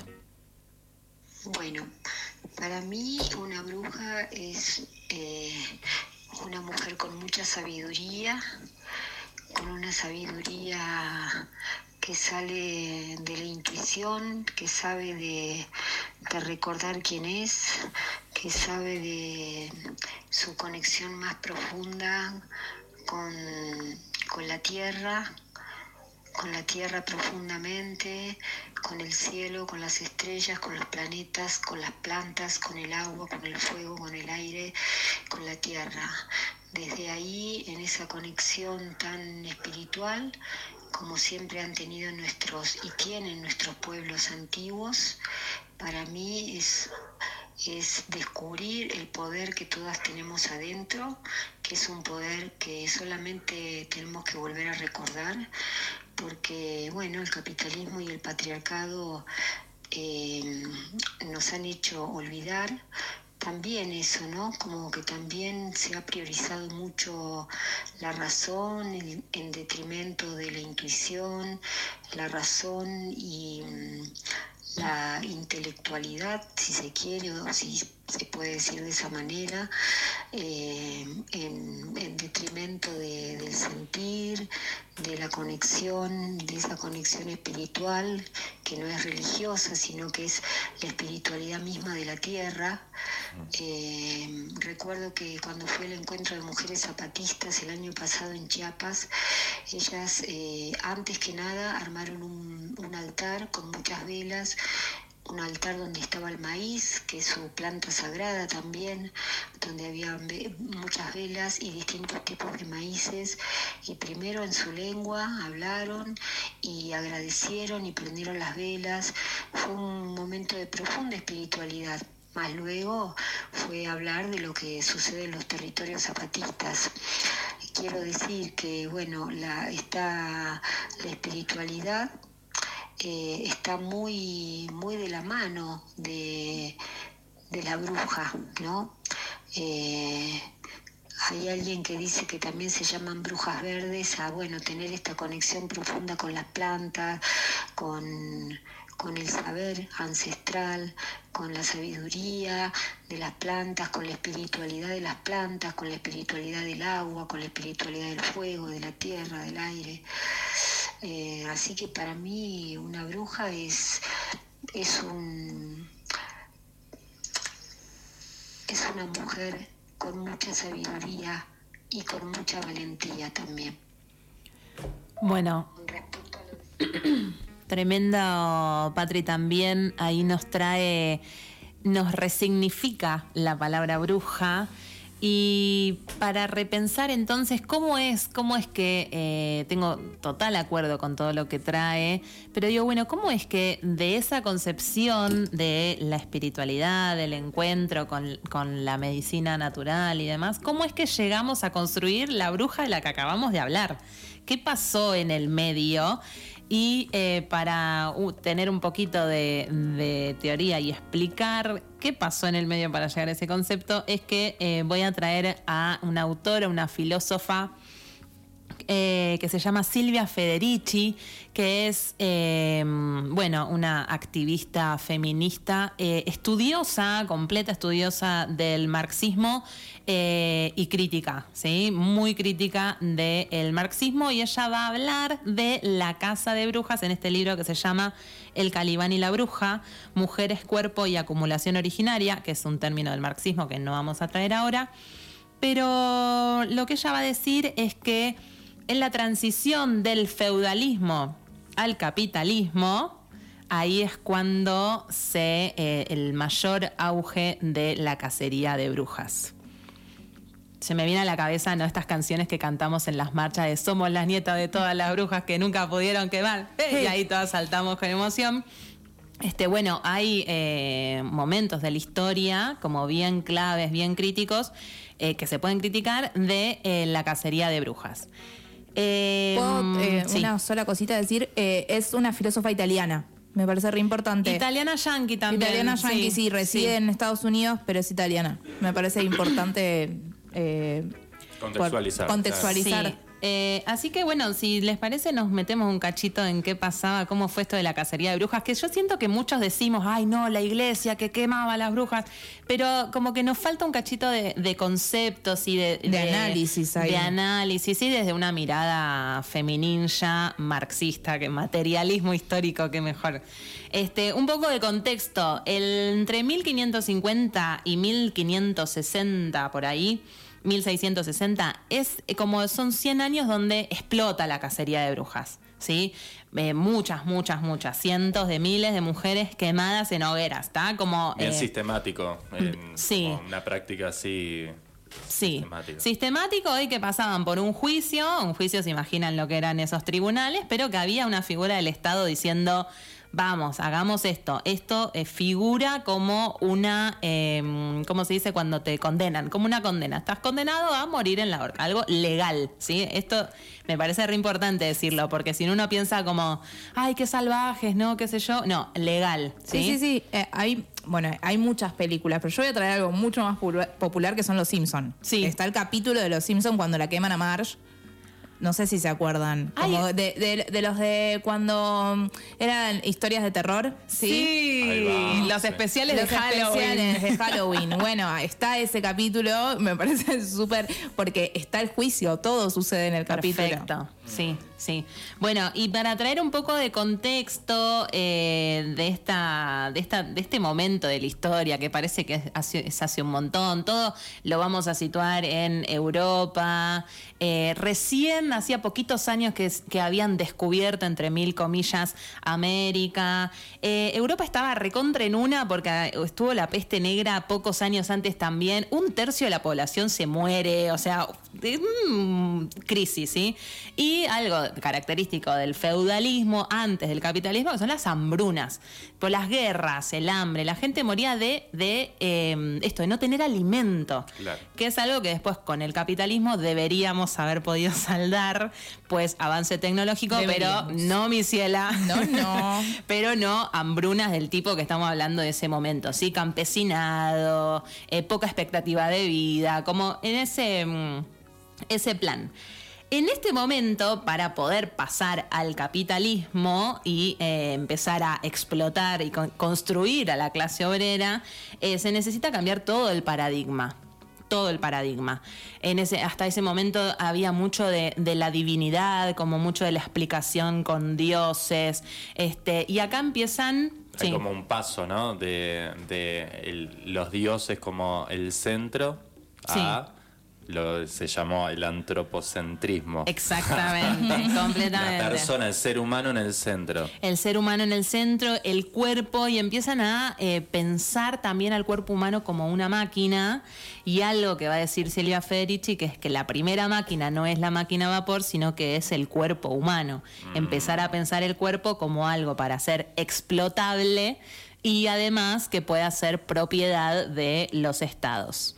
Bueno, para mí una bruja es eh, una mujer con mucha sabiduría, con una sabiduría que sale de la intuición, que sabe de, de recordar quién es, que sabe de su conexión más profunda con, con la tierra, con la tierra profundamente, con el cielo, con las estrellas, con los planetas, con las plantas, con el agua, con el fuego, con el aire, con la tierra. Desde ahí, en esa conexión tan espiritual, como siempre han tenido nuestros y tienen nuestros pueblos antiguos, para mí es, es descubrir el poder que todas tenemos adentro, que es un poder que solamente tenemos que volver a recordar, porque bueno, el capitalismo y el patriarcado eh, nos han hecho olvidar también eso, ¿no? Como que también se ha priorizado mucho la razón en, en detrimento de la intuición, la razón y mm, la intelectualidad, si se quiere, o si se puede decir de esa manera, eh, en, en detrimento de, del sentir, de la conexión, de esa conexión espiritual, que no es religiosa, sino que es la espiritualidad misma de la tierra. Eh, recuerdo que cuando fue el encuentro de mujeres zapatistas el año pasado en Chiapas, ellas eh, antes que nada armaron un, un altar con muchas velas, un altar donde estaba el maíz, que es su planta sagrada también, donde había ve- muchas velas y distintos tipos de maíces, y primero en su lengua hablaron y agradecieron y prendieron las velas. Fue un momento de profunda espiritualidad. Más luego fue hablar de lo que sucede en los territorios zapatistas. Quiero decir que, bueno, la, está la espiritualidad eh, está muy, muy de la mano de, de la bruja, ¿no? Eh, hay alguien que dice que también se llaman brujas verdes a, bueno, tener esta conexión profunda con las plantas, con, con el saber ancestral, con la sabiduría de las plantas, con la espiritualidad de las plantas, con la espiritualidad del agua, con la espiritualidad del fuego, de la tierra, del aire. Eh, así que para mí una bruja es, es, un, es una mujer con mucha sabiduría y con mucha valentía también. Bueno, tremendo, Patri, también ahí nos trae, nos resignifica la palabra bruja. Y para repensar entonces cómo es, cómo es que eh, tengo total acuerdo con todo lo que trae, pero digo, bueno, ¿cómo es que de esa concepción de la espiritualidad, del encuentro con, con la medicina natural y demás, cómo es que llegamos a construir la bruja de la que acabamos de hablar? ¿Qué pasó en el medio? Y eh, para uh, tener un poquito de, de teoría y explicar qué pasó en el medio para llegar a ese concepto, es que eh, voy a traer a una autora, una filósofa eh, que se llama Silvia Federici, que es, eh, bueno, una activista feminista, eh, estudiosa, completa estudiosa del marxismo eh, y crítica, ¿sí? Muy crítica del marxismo, y ella va a hablar de la casa de brujas en este libro que se llama El Calibán y la bruja, Mujeres, Cuerpo y Acumulación Originaria, que es un término del marxismo que no vamos a traer ahora, pero lo que ella va a decir es que en la transición del feudalismo al capitalismo, ahí es cuando se eh, el mayor auge de la cacería de brujas. Se me viene a la cabeza, ¿no?, estas canciones que cantamos en las marchas de somos las nietas de todas las brujas que nunca pudieron quemar, sí. Y ahí todas saltamos con emoción. Este, bueno, hay eh, momentos de la historia como bien claves, bien críticos, eh, que se pueden criticar de eh, la cacería de brujas. Eh, ¿Puedo eh, sí. una sola cosita decir? Eh, es una filósofa italiana. Me parece re importante. Italiana yankee también. Italiana yankee, sí, sí reside sí. en Estados Unidos, pero es italiana. Me parece importante eh, contextualizar. contextualizar sí. Eh, así que bueno, si les parece nos metemos un cachito en qué pasaba, cómo fue esto de la cacería de brujas, que yo siento que muchos decimos, ay no, la iglesia que quemaba a las brujas, pero como que nos falta un cachito de, de conceptos y de, De de análisis ahí. De análisis, y desde una mirada femininja, marxista, que materialismo histórico, que mejor. Este, un poco de contexto, el, entre mil quinientos cincuenta y mil quinientos sesenta, por ahí, mil seiscientos sesenta, es como son cien años donde explota la cacería de brujas, ¿sí? Eh, muchas, muchas, muchas, cientos de miles de mujeres quemadas en hogueras, ¿está? Como, Bien eh, sistemático, en, sí. como una práctica así. Sí, sistemático. sistemático y que pasaban por un juicio, un juicio se imaginan lo que eran esos tribunales, pero que había una figura del Estado diciendo, vamos, hagamos esto. Esto eh, figura como una, eh, ¿cómo se dice cuando te condenan? Como una condena. Estás condenado a morir en la horca, algo legal, ¿sí? Esto me parece re importante decirlo, porque si uno piensa como, ay, qué salvajes, ¿no? ¿Qué sé yo? No, legal, ¿sí? Sí, sí, sí. Eh, hay, bueno, hay muchas películas, pero yo voy a traer algo mucho más pulu- popular que son Los Simpson. Sí. Está el capítulo de Los Simpson cuando la queman a Marge. No sé si se acuerdan. Como Ay. de, de- de los de cuando eran historias de terror. Sí. Sí, Ahí va. los Sí. especiales Los de Halloween. especiales de Halloween. Bueno, está ese capítulo, me parece súper, porque está el juicio, todo sucede en el capítulo. Perfecto, sí, sí. Bueno, y para traer un poco de contexto eh, de esta, de esta, de este momento de la historia que parece que es hace, es hace un montón, todo lo vamos a situar en Europa. Eh, recién hacía poquitos años que, que habían descubierto, entre mil comillas, América. Eh, Europa estaba recontra en una porque estuvo la peste negra pocos años antes también. Un tercio de la población se muere, o sea, mm, crisis, ¿sí? Y algo característico del feudalismo antes del capitalismo, que son las hambrunas. Por las guerras, el hambre, la gente moría de, de eh, esto, de no tener alimento. Claro. Que es algo que después con el capitalismo deberíamos haber podido saldar, pues avance tecnológico, Deberíamos. pero no, mi ciela. No, no. Pero no hambrunas del tipo que estamos hablando de ese momento, ¿sí? Campesinado, eh, poca expectativa de vida, como en ese, mm, ese plan. En este momento, para poder pasar al capitalismo y eh, empezar a explotar y con- construir a la clase obrera, eh, se necesita cambiar todo el paradigma. Todo el paradigma. En ese, hasta ese momento había mucho de, de la divinidad, como mucho de la explicación con dioses. Este, y acá empiezan. Hay Sí. como un paso, ¿no? De, de el- los dioses como el centro a lo se llamó el antropocentrismo. Exactamente, La completamente. persona, el ser humano en el centro. El ser humano en el centro, el cuerpo, y empiezan a eh, pensar también al cuerpo humano como una máquina. Y algo que va a decir Silvia Federici, que es que la primera máquina no es la máquina a vapor, sino que es el cuerpo humano. Mm. Empezar a pensar el cuerpo como algo para ser explotable y además que pueda ser propiedad de los estados.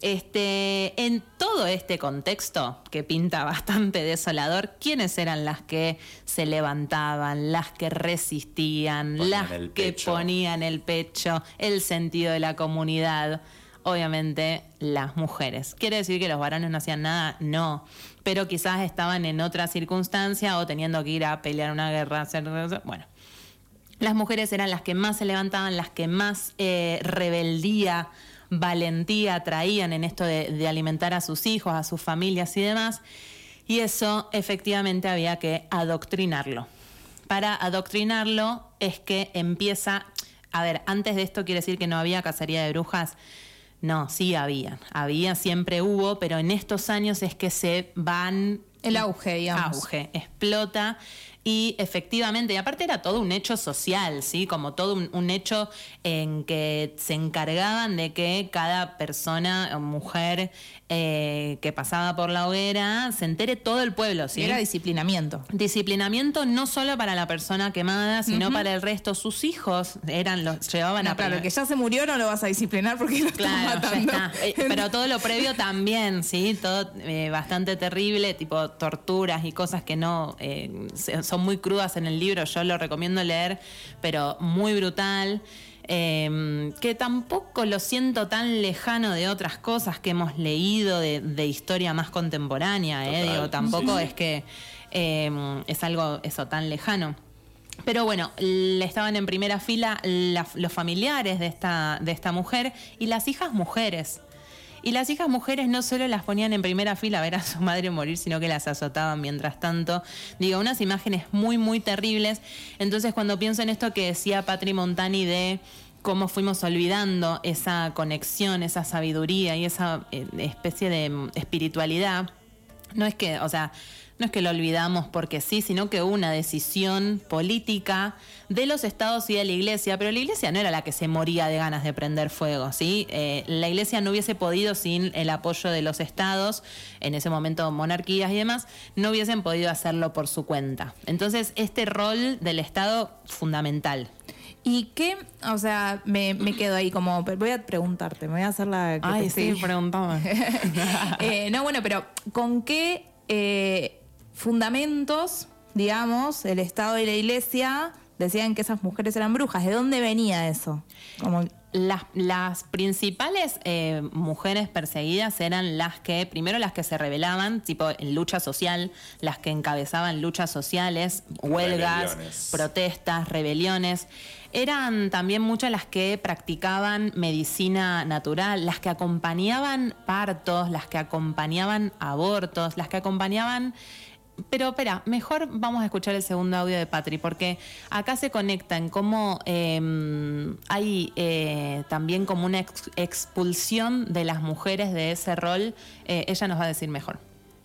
Este, en todo este contexto, que pinta bastante desolador, ¿quiénes eran las que se levantaban, las que resistían, Ponían las el que pecho. ponían el pecho, el sentido de la comunidad? Obviamente las mujeres. ¿Quiere decir que los varones no hacían nada? No. Pero quizás estaban en otra circunstancia o teniendo que ir a pelear una guerra, hacer... Bueno. Las mujeres eran las que más se levantaban, las que más eh, rebeldía, valentía traían en esto de, de alimentar a sus hijos, a sus familias y demás. Y eso efectivamente había que adoctrinarlo. Para adoctrinarlo es que empieza... A ver, antes de esto quiere decir que no había cacería de brujas. No, sí había. Había, siempre hubo, pero en estos años es que se van... El auge, digamos. Auge, explota. Y efectivamente, y aparte era todo un hecho social, ¿sí? Como todo un, un hecho en que se encargaban de que cada persona o mujer eh, que pasaba por la hoguera se entere todo el pueblo, ¿sí? Era disciplinamiento. Disciplinamiento no solo para la persona quemada, sino para el resto. Sus hijos eran los llevaban No, a claro, el que ya se murió no lo vas a disciplinar porque lo estás Claro, ya matando. está. Eh, pero todo lo previo también, ¿sí? Todo eh, bastante terrible, tipo torturas y cosas que no, eh, se- son muy crudas en el libro, yo lo recomiendo leer, pero muy brutal. Eh, que tampoco lo siento tan lejano de otras cosas que hemos leído de, de historia más contemporánea, eh, digo, tampoco sí, sí. es que eh, es algo eso tan lejano. Pero bueno, le estaban en primera fila la, los familiares de esta, de esta mujer y las hijas mujeres. Y las hijas mujeres no solo las ponían en primera fila a ver a su madre morir, sino que las azotaban mientras tanto. Digo, unas imágenes muy, muy terribles. Entonces, cuando pienso en esto que decía Patri Montani de cómo fuimos olvidando esa conexión, esa sabiduría y esa eh, especie de espiritualidad, no es que, o sea, no es que lo olvidamos porque sí, sino que hubo una decisión política de los estados y de la iglesia, pero la iglesia no era la que se moría de ganas de prender fuego, ¿sí? Eh, la iglesia no hubiese podido sin el apoyo de los estados, en ese momento monarquías y demás, no hubiesen podido hacerlo por su cuenta. Entonces, este rol del Estado, fundamental. ¿Y qué? O sea, me, me quedo ahí como... Voy a preguntarte, me voy a hacer la... Que Ay, sí, preguntame. eh, no, bueno, pero ¿con qué eh, fundamentos, digamos, el Estado y la Iglesia decían que esas mujeres eran brujas? ¿De dónde venía eso? Como... Las, las principales eh, mujeres perseguidas eran las que, primero las que se rebelaban, tipo en lucha social, las que encabezaban luchas sociales, huelgas, rebeliones. protestas, rebeliones. Eran también muchas las que practicaban medicina natural, las que acompañaban partos, las que acompañaban abortos, las que acompañaban... Pero espera, mejor vamos a escuchar el segundo audio de Patri, porque acá se conecta en cómo eh, hay eh, también como una ex expulsión de las mujeres de ese rol. Eh, ella nos va a decir mejor.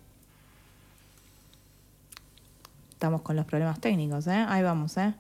Estamos con los problemas técnicos, ¿eh? Ahí vamos, ¿eh?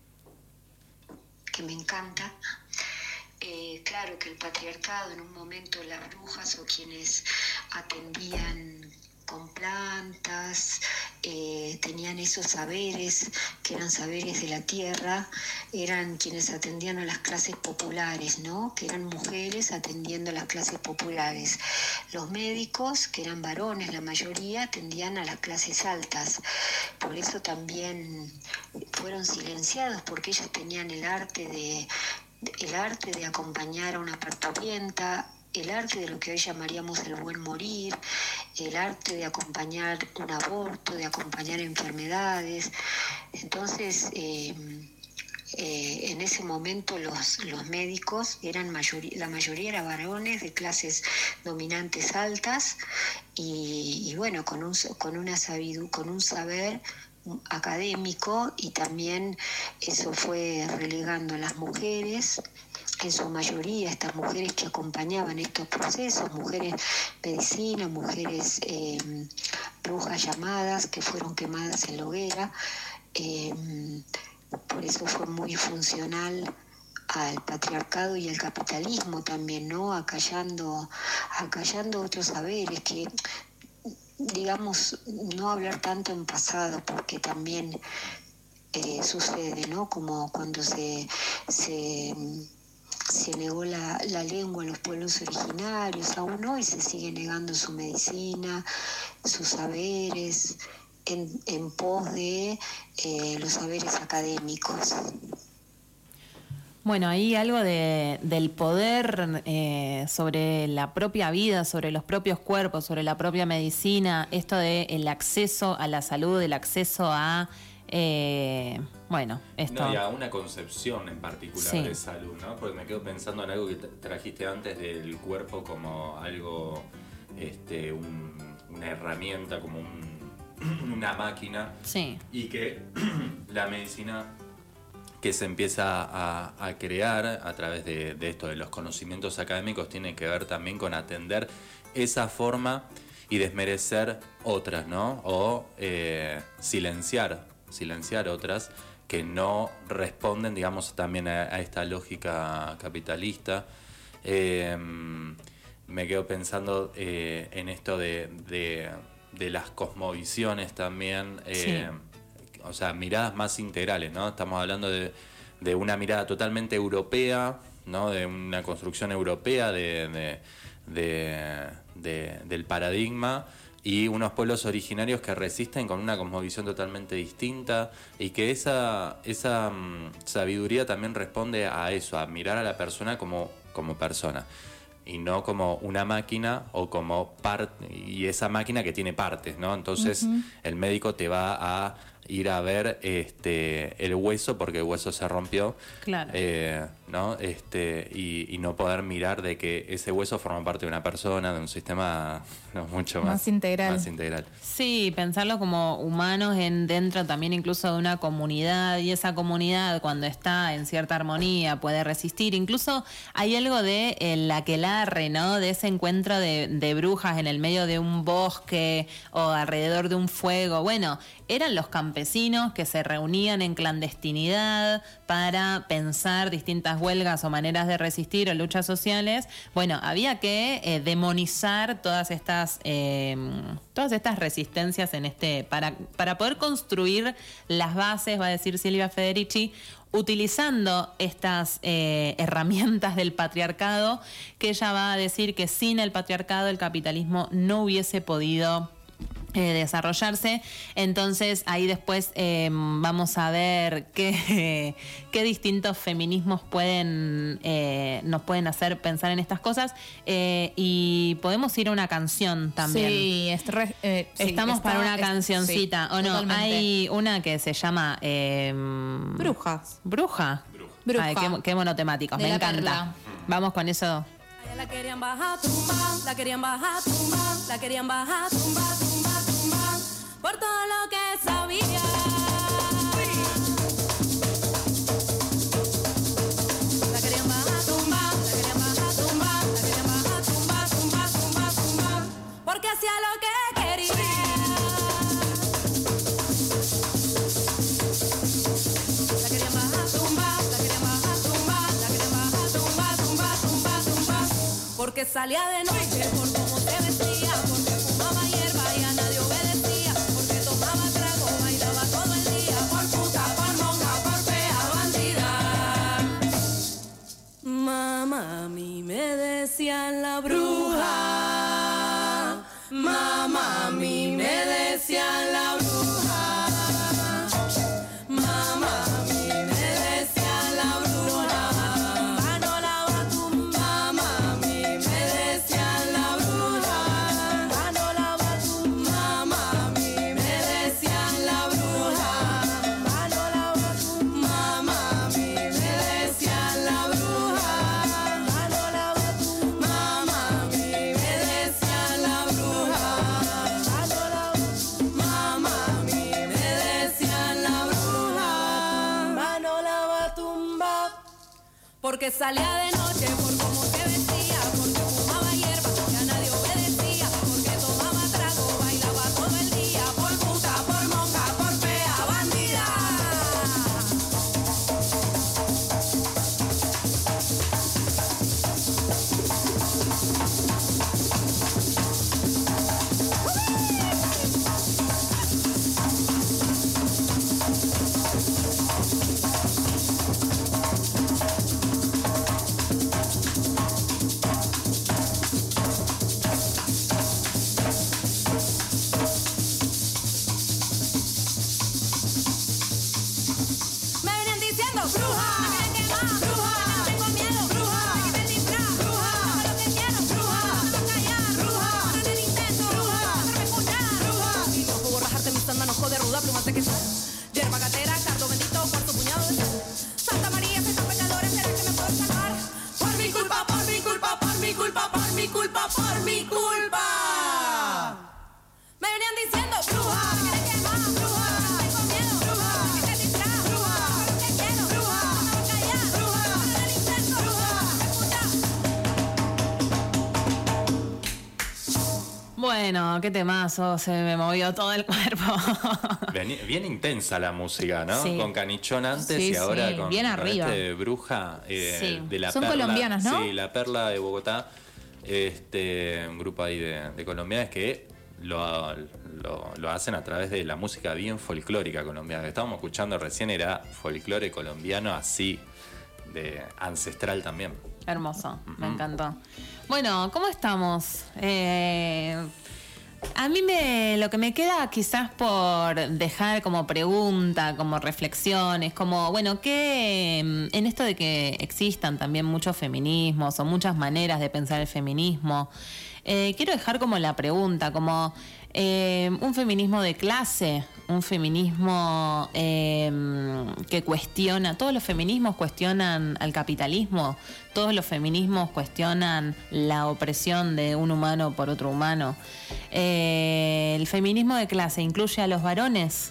Que me encanta. Eh, claro que el patriarcado, en un momento las brujas o quienes atendían con plantas, eh, tenían esos saberes, que eran saberes de la tierra, eran quienes atendían a las clases populares, ¿no? Que eran mujeres atendiendo a las clases populares. Los médicos, que eran varones la mayoría, atendían a las clases altas. Por eso también fueron silenciados, porque ellos tenían el arte de, el arte de acompañar a una parturienta, el arte de lo que hoy llamaríamos el buen morir, el arte de acompañar un aborto, de acompañar enfermedades. Entonces, eh, eh, en ese momento los, los médicos eran mayoría, la mayoría eran varones de clases dominantes altas y, y bueno, con un, con una sabidu, con un saber académico, y también eso fue relegando a las mujeres. En su mayoría estas mujeres que acompañaban estos procesos, mujeres medicina, mujeres eh, brujas llamadas, que fueron quemadas en la hoguera, eh, por eso fue muy funcional al patriarcado y al capitalismo también, ¿no? Acallando, acallando otros saberes que, digamos, no hablar tanto en pasado, porque también eh, sucede, ¿no? Como cuando se... se se negó la, la lengua a los pueblos originarios, aún hoy se sigue negando su medicina, sus saberes, en, en pos de eh, los saberes académicos. Bueno, ahí algo de, del poder eh, sobre la propia vida, sobre los propios cuerpos, sobre la propia medicina, esto de el acceso a la salud, el acceso a... Eh, bueno, esto... No, y a una concepción en particular sí. de salud, ¿no? Porque me quedo pensando en algo que trajiste antes del cuerpo como algo, este, un, una herramienta, como un, una máquina. Sí. Y que la medicina que se empieza a, a crear a través de, de esto, de los conocimientos académicos, tiene que ver también con atender esa forma y desmerecer otras, ¿no? O eh, silenciar silenciar otras que no responden, digamos, también a, a esta lógica capitalista. Eh, me quedo pensando eh, en esto de, de, de las cosmovisiones también, eh, sí. O sea, miradas más integrales, ¿no? Estamos hablando de, de una mirada totalmente europea, ¿no? De una construcción europea de, de, de, de, del paradigma, y unos pueblos originarios que resisten con una cosmovisión totalmente distinta y que esa, esa um, sabiduría también responde a eso, a mirar a la persona como, como persona y no como una máquina o como parte, y esa máquina que tiene partes, ¿no? Entonces uh-huh. el médico te va a ir a ver este el hueso porque el hueso se rompió, claro. eh, ¿no? Este, y, y no poder mirar de que ese hueso forma parte de una persona, de un sistema no, mucho más, más integral. Más integral. Sí, pensarlo como humanos en dentro también incluso de una comunidad, y esa comunidad cuando está en cierta armonía puede resistir. Incluso hay algo de el aquelarre, ¿no? De ese encuentro de, de brujas en el medio de un bosque o alrededor de un fuego. Bueno, eran los campesinos que se reunían en clandestinidad para pensar distintas huelgas o maneras de resistir o luchas sociales. Bueno, había que eh, demonizar todas estas eh, todas estas resistencias en este para, para poder construir las bases, va a decir Silvia Federici, utilizando estas eh, herramientas del patriarcado, que ella va a decir que sin el patriarcado el capitalismo no hubiese podido Eh, desarrollarse. Entonces ahí después eh, vamos a ver qué, qué distintos feminismos pueden eh, nos pueden hacer pensar en estas cosas, eh, y podemos ir a una canción también. Sí, es re, eh, sí, estamos está, para una es, cancioncita, sí, ¿o no? totalmente. Hay una que se llama eh, Brujas. Bruja. Bruja. Ay, qué, qué monotemáticos, De me La encanta. Perla. Vamos con eso. La querían bajar, tumba, la querían bajar, tumba, la querían bajar, tumba, tumba, tumba, por todo lo que sabía. La querían bajar, tumba, la querían bajar, tumba, la querían bajar, tumba, tumba, tumba, tumba, porque hacía lo que quería. La querían bajar, tumba, la querían bajar, tumba, la querían bajar, tumba, tumba, tumba, tumba, porque salía de noche por cómo se vestía, porque fumaba hierba y a nadie obedecía, porque tomaba trago, bailaba todo el día, por puta, por monja, por fea, bandida. Mamá, a mí me decían la bruja. Mamá, a mí me decían la bruja. Mamá, a mí me decían la bruja. Manolaba tu mamá, a mí me decían la bruja. Manolaba tu mamá, a mí me decían la bruja. Manolaba tu mamá, a mí me decían la bruja. Manolaba tu mamá, a mí me decían la bruja. Manolaba tu mamá, a mí me decían la bruja. Manolaba tumba, porque salía de noche por cómo se vestía, porque fumaba hierba y a nadie obedecía, porque tomaba trago, bailaba todo el día, por puta, por monja, por fea, bandida. Me venían diciendo bruja, me quieren quemar, bruja, no tengo miedo, bruja, me quiten el disfraz, bruja, hago lo que quiero, bruja, no me callar, bruja, no en el intento, bruja, no me escuchar, bruja, y no puedo rajarte mis sándanos de ruda, plumas de que yerba gatera, cardo bendito por tu puñado de sal. Santa María, si están pecadores, ¿será que me puedo salvar? Por mi culpa, por mi culpa, por mi culpa, por mi culpa, por mi culpa. Me venían diciendo bruja, me quieren quemar, bruja, no tengo miedo, bruja, me quiten el disfraz, bruja, hago lo que quiero, bruja, no me voy a callar, bruja, no en el intento, bruja, escucha. Bueno, qué temazo, se me movió todo el cuerpo. Bien, bien intensa la música, ¿no? Sí. Con Canichón antes Sí, y ahora sí, con, bien con arriba. este Bruja eh, Sí. de la Son Perla. colombianas, ¿no? Sí, La Perla de Bogotá. Este, un grupo ahí de, de colombianas que lo, lo, lo hacen a través de la música bien folclórica colombiana. Que estábamos escuchando recién era folclore colombiano así, de ancestral también. Hermoso, me encantó. Bueno, ¿cómo estamos? Eh, A mí me, lo que me queda quizás por dejar como pregunta, como reflexiones, como, bueno, que en esto de que existan también muchos feminismos o muchas maneras de pensar el feminismo, eh, quiero dejar como la pregunta, como eh, un feminismo de clase, un feminismo eh, que cuestiona, todos los feminismos cuestionan al capitalismo, todos los feminismos cuestionan la opresión de un humano por otro humano. Eh, el feminismo de clase incluye a los varones,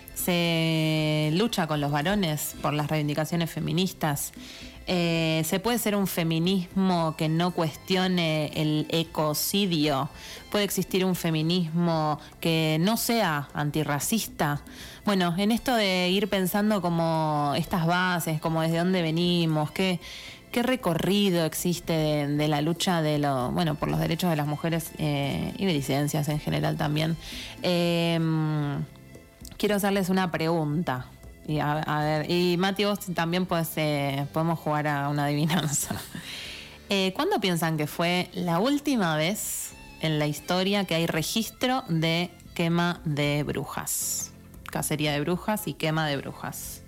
se lucha con los varones por las reivindicaciones feministas. Eh, se puede ser un feminismo que no cuestione el ecocidio, puede existir un feminismo que no sea antirracista. Bueno, en esto de ir pensando como estas bases, como desde dónde venimos, qué, qué recorrido existe de, de la lucha de lo, bueno, por los derechos de las mujeres eh, y de disidencias en general también. Eh, quiero hacerles una pregunta. Y a, a ver, y Mati, vos también podés, eh, podemos jugar a una adivinanza. Eh, ¿Cuándo piensan que fue la última vez en la historia que hay registro de quema de brujas? Cacería de brujas y quema de brujas.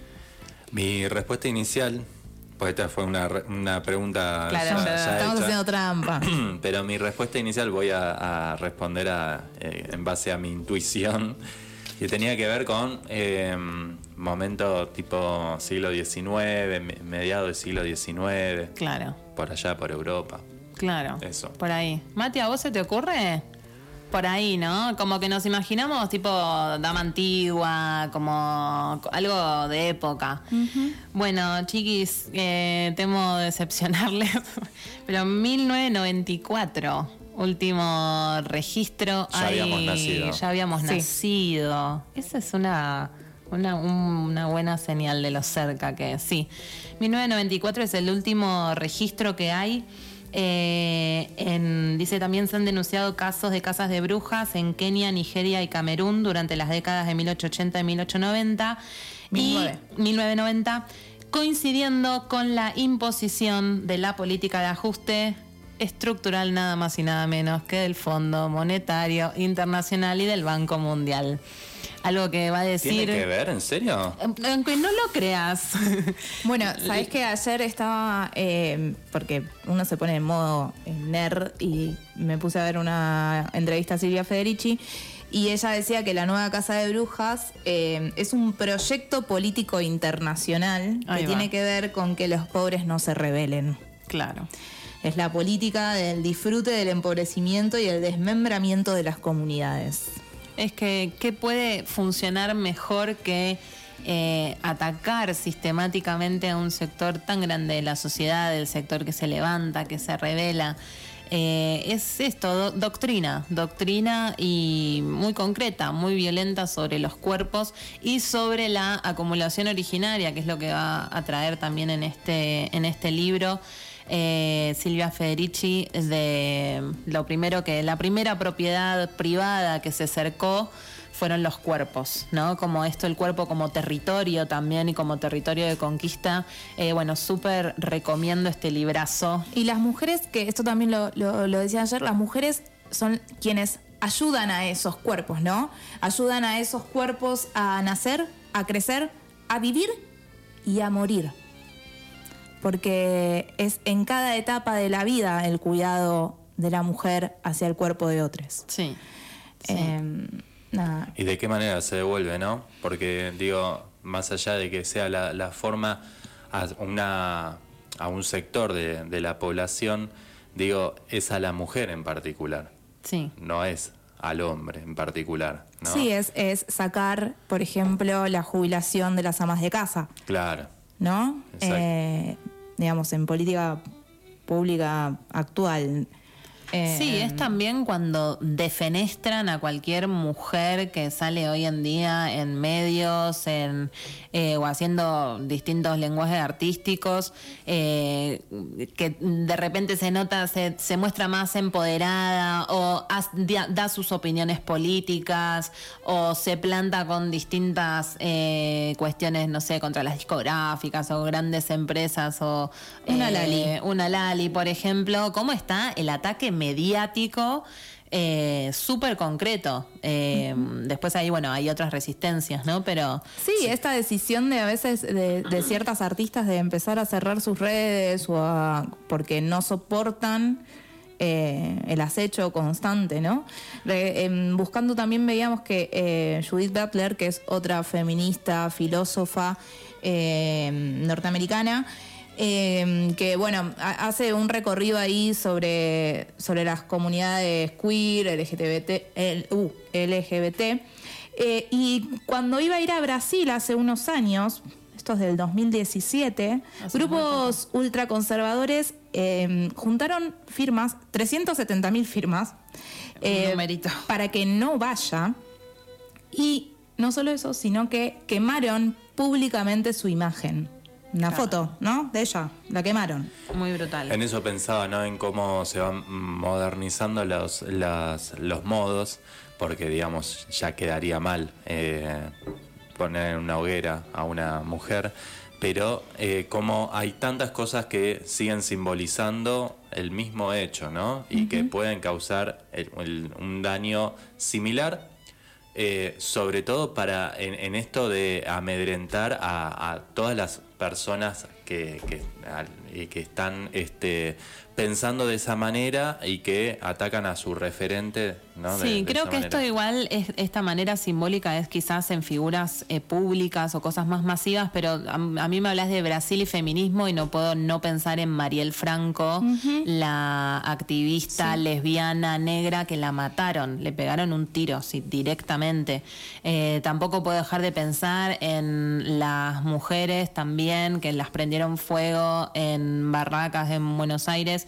Mi respuesta inicial, pues esta fue una, re- una pregunta Claro, ya, ya estamos hecha. haciendo trampa. Pero mi respuesta inicial voy a, a responder a, eh, en base a mi intuición, que tenía que ver con eh, momento tipo siglo diecinueve, me- mediado del siglo diecinueve, Claro, por allá, por Europa. claro. Eso. Por ahí. Mati, ¿a vos se te ocurre? Por ahí, ¿no? Como que nos imaginamos tipo dama antigua, como algo de época. Bueno, chiquis, eh, temo decepcionarles, pero mil novecientos noventa y cuatro, último registro. Ya habíamos nacido. Ya habíamos Sí. nacido. Esa es una, una, un- una buena señal de lo cerca que es. Sí, mil novecientos noventa y cuatro es el último registro que hay. Eh, en- dice también se han denunciado casos de casas de brujas en Kenia, Nigeria y Camerún durante las décadas de mil ochocientos ochenta y mil ochocientos noventa mil y nueve. mil novecientos noventa, coincidiendo con la imposición de la política de ajuste estructural nada más y nada menos que del Fondo Monetario Internacional y del Banco Mundial. Algo que va a decir... ¿Tiene que ver? ¿En serio? Aunque no lo creas. Bueno, sabés que ayer estaba, eh, porque uno se pone en modo eh, nerd y me puse a ver una entrevista a Silvia Federici y ella decía que la nueva Casa de Brujas eh, es un proyecto político internacional Ahí que va. tiene que ver con que los pobres no se rebelen. Claro. Es la política del disfrute, del empobrecimiento y el desmembramiento de las comunidades. Es que, ¿qué puede funcionar mejor que eh, atacar sistemáticamente a un sector tan grande de la sociedad, del sector que se levanta, que se revela? Eh, es esto, do- doctrina, doctrina y muy concreta, muy violenta sobre los cuerpos y sobre la acumulación originaria, que es lo que va a traer también en este, en este libro. Eh, Silvia Federici, de lo primero que la primera propiedad privada que se cercó fueron los cuerpos, ¿no? Como esto, el cuerpo como territorio también y como territorio de conquista. Eh, bueno, súper recomiendo este librazo. Y las mujeres, que esto también lo, lo, lo decía ayer, las mujeres son quienes ayudan a esos cuerpos, ¿no? Ayudan a esos cuerpos a nacer, a crecer, a vivir y a morir. Porque es en cada etapa de la vida el cuidado de la mujer hacia el cuerpo de otros. Sí. sí. Eh, nada. ¿Y de qué manera se devuelve, no? Porque, digo, más allá de que sea la, la forma a, una, a un sector de, de la población, digo, es a la mujer en particular, Sí. no es al hombre en particular, ¿no? Sí, es, es sacar, por ejemplo, la jubilación de las amas de casa, Claro. ¿no? Exacto. Eh, digamos, en política pública actual. Eh, Sí, es también cuando defenestran a cualquier mujer que sale hoy en día en medios en, eh, o haciendo distintos lenguajes artísticos, eh, que de repente se nota, se, se muestra más empoderada o has- da, da sus opiniones políticas o se planta con distintas eh, cuestiones, no sé, contra las discográficas o grandes empresas o... Una eh, Lali. Una Lali, por ejemplo. ¿Cómo está el ataque mediático eh, súper concreto. Eh, uh-huh. Después ahí, bueno, hay otras resistencias, ¿no? Pero sí, sí, esta decisión de a veces de, de ciertas artistas de empezar a cerrar sus redes o a, porque no soportan eh, el acecho constante, ¿no? Re, eh, buscando también veíamos que eh, Judith Butler, que es otra feminista, filósofa eh, norteamericana, Eh, que bueno, ha, hace un recorrido ahí sobre, sobre las comunidades queer, L G B T, el, uh, L G B T, eh, y cuando iba a ir a Brasil hace unos años, esto es del dos mil diecisiete, hace grupos ultraconservadores eh, juntaron firmas, trescientas setenta mil firmas, eh, para que no vaya, y no solo eso, sino que quemaron públicamente su imagen. Una claro. foto, ¿no? De ella, la quemaron. Muy brutal. En eso pensaba, ¿no? En cómo se van modernizando los, las, los modos, porque, digamos, ya quedaría mal eh, poner en una hoguera a una mujer, pero eh, como hay tantas cosas que siguen simbolizando el mismo hecho, ¿no? Y uh-huh. que pueden causar el, el, un daño similar. Eh, sobre todo para en, en esto de amedrentar a, a todas las personas que, que, a, que están este, pensando de esa manera y que atacan a su referente, ¿no? Sí, de, de creo que manera. Esto igual, es, esta manera simbólica es quizás en figuras eh, públicas o cosas más masivas, pero a, a mí me hablas de Brasil y feminismo y no puedo no pensar en Mariel Franco, uh-huh. la activista sí. lesbiana negra que la mataron, le pegaron un tiro sí, directamente. Eh, tampoco puedo dejar de pensar en las mujeres también que las prendieron fuego en barracas en Buenos Aires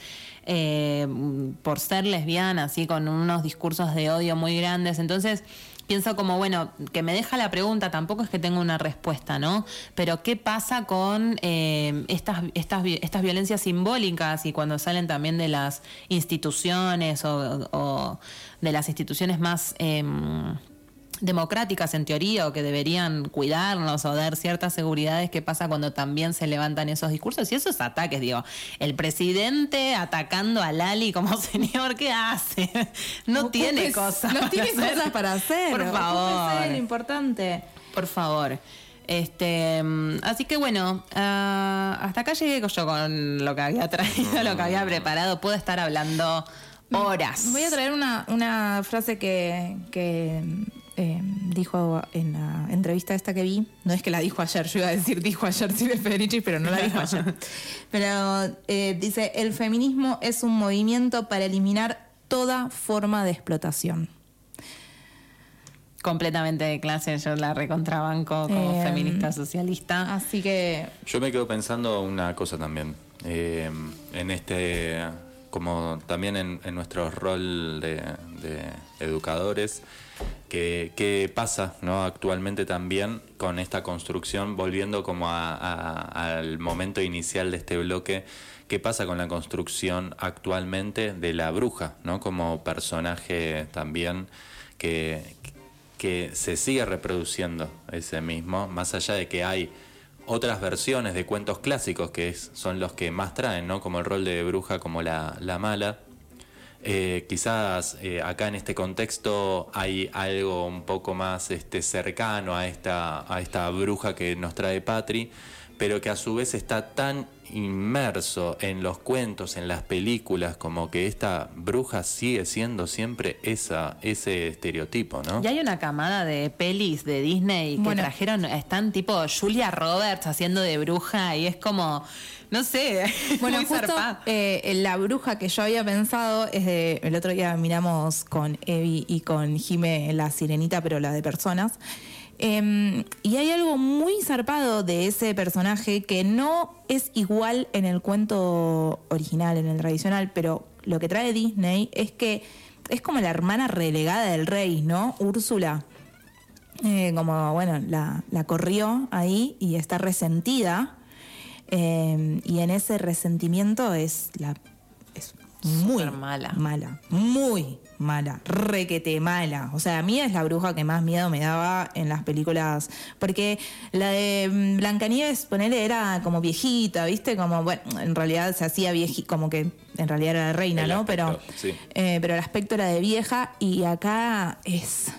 eh, por ser lesbianas, así con unos discursos de odio muy grandes. Entonces pienso como, bueno, que me deja la pregunta, tampoco es que tenga una respuesta, ¿no? Pero ¿qué pasa con eh, estas, estas, estas violencias simbólicas y cuando salen también de las instituciones o, o de las instituciones más Eh, democráticas en teoría o que deberían cuidarnos o dar ciertas seguridades? ¿Qué pasa cuando también se levantan esos discursos y esos ataques? Digo, el presidente atacando a Lali como señor, ¿qué hace? No Ocúpese, tiene cosas no para tiene hacer. cosas para hacer. Por favor. Ocúpese de lo importante. Por favor. Este, así que bueno, uh, hasta acá llegué yo con lo que había traído, lo que había preparado. Puedo estar hablando horas. Voy a traer una, una frase que... que Eh, dijo en la entrevista esta que vi, no es que la dijo ayer, yo iba a decir dijo ayer Silvia Federici, pero no la dijo ayer, pero eh, dice: el feminismo es un movimiento para eliminar toda forma de explotación. Completamente de clase, yo la recontrabanco como eh, feminista socialista. Así que yo me quedo pensando una cosa también, eh, en este, como también en, en nuestro rol de, de educadores, que, que pasa, ¿no? Actualmente también con esta construcción, volviendo como a, a, al momento inicial de este bloque, ¿qué pasa con la construcción actualmente de la bruja, ¿no? Como personaje también que, que se sigue reproduciendo ese mismo, más allá de que hay otras versiones de cuentos clásicos que es, son los que más traen, ¿no? Como el rol de bruja, como la, la mala. Eh, quizás eh, acá en este contexto hay algo un poco más este, cercano a esta, a esta bruja que nos trae Patri, pero que a su vez está tan inmerso en los cuentos, en las películas, como que esta bruja sigue siendo siempre esa, ese estereotipo, ¿no? Y hay una camada de pelis de Disney que bueno. trajeron, están tipo Julia Roberts haciendo de bruja y es como, no sé, bueno, muy justo eh, la bruja que yo había pensado es de, el otro día miramos con Evi y con Jime La Sirenita, pero la de personas. Eh, y hay algo muy zarpado de ese personaje que no es igual en el cuento original, en el tradicional, pero lo que trae Disney es que es como la hermana relegada del rey, ¿no? Úrsula, eh, como, bueno, la, la corrió ahí y está resentida, eh, y en ese resentimiento es la... Es, muy Súper mala. mala, muy mala, requete mala. O sea, a mí es la bruja que más miedo me daba en las películas, porque la de mm, Blancanieves, ponele, era como viejita, ¿viste? Como, bueno, en realidad se hacía viejita, como que en realidad era la reina, El ¿no? aspecto, Pero, sí. eh, pero el aspecto era de vieja y acá es...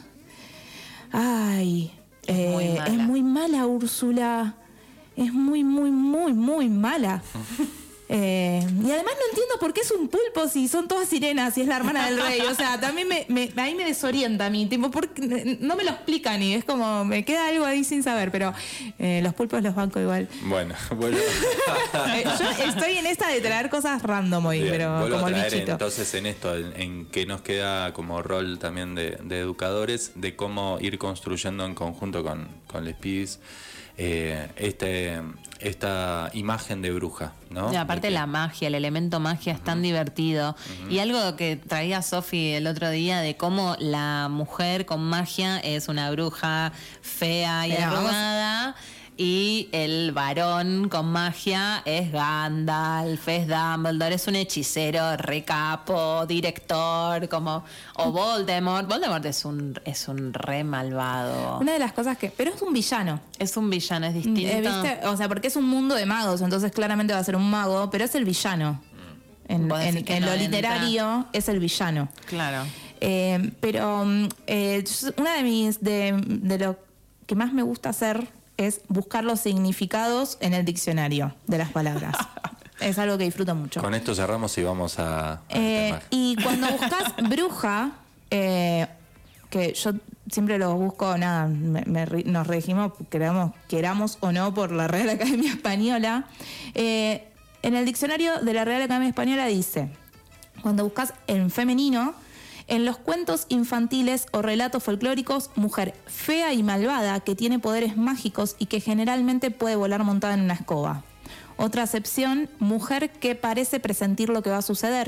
Ay, Es muy eh, mala. es muy mala Úrsula. Es muy, muy, muy, muy mala. Eh, y además no entiendo por qué es un pulpo si son todas sirenas y es la hermana del rey. O sea, también me, me, ahí me desorienta a mí. Tipo, porque no me lo explican y es como, me queda algo ahí sin saber. Pero eh, los pulpos los banco igual. Bueno, vuelvo, Eh, yo estoy en esta de traer cosas random hoy, bien, pero vuelvo como a el traer bichito. entonces en esto, en, en que nos queda como rol también de, de educadores, de cómo ir construyendo en conjunto con, con les pibis eh, este, esta imagen de bruja, ¿no? Y aparte De que- la magia, el elemento magia es tan divertido. Y algo que traía Sofi el otro día de cómo la mujer con magia es una bruja fea y Pero vamos- arrugada. Y el varón con magia es Gandalf, es Dumbledore, es un hechicero, recapo, director, como... O Voldemort. Voldemort es un, es un re malvado. Una de las cosas que... Pero es un villano. Es un villano, es distinto. Eh, ¿viste? O sea, porque es un mundo de magos, entonces claramente va a ser un mago, pero es el villano. En, Vos decís en- que en no lo entra. literario es el villano. Claro. Eh, pero mm, eh, yo- una de mis de, de lo que más me gusta hacer es buscar los significados en el diccionario de las palabras. Es algo que disfruto mucho. Con esto cerramos y vamos a... a Eh, tema. y cuando buscas bruja, eh, que yo siempre lo busco, nada, me- me ri- nos regimos, queramos, queramos o no, por la Real Academia Española. Eh, en el diccionario de la Real Academia Española dice, cuando buscas en femenino, en los cuentos infantiles o relatos folclóricos, mujer fea y malvada que tiene poderes mágicos y que generalmente puede volar montada en una escoba. Otra acepción, mujer que parece presentir lo que va a suceder.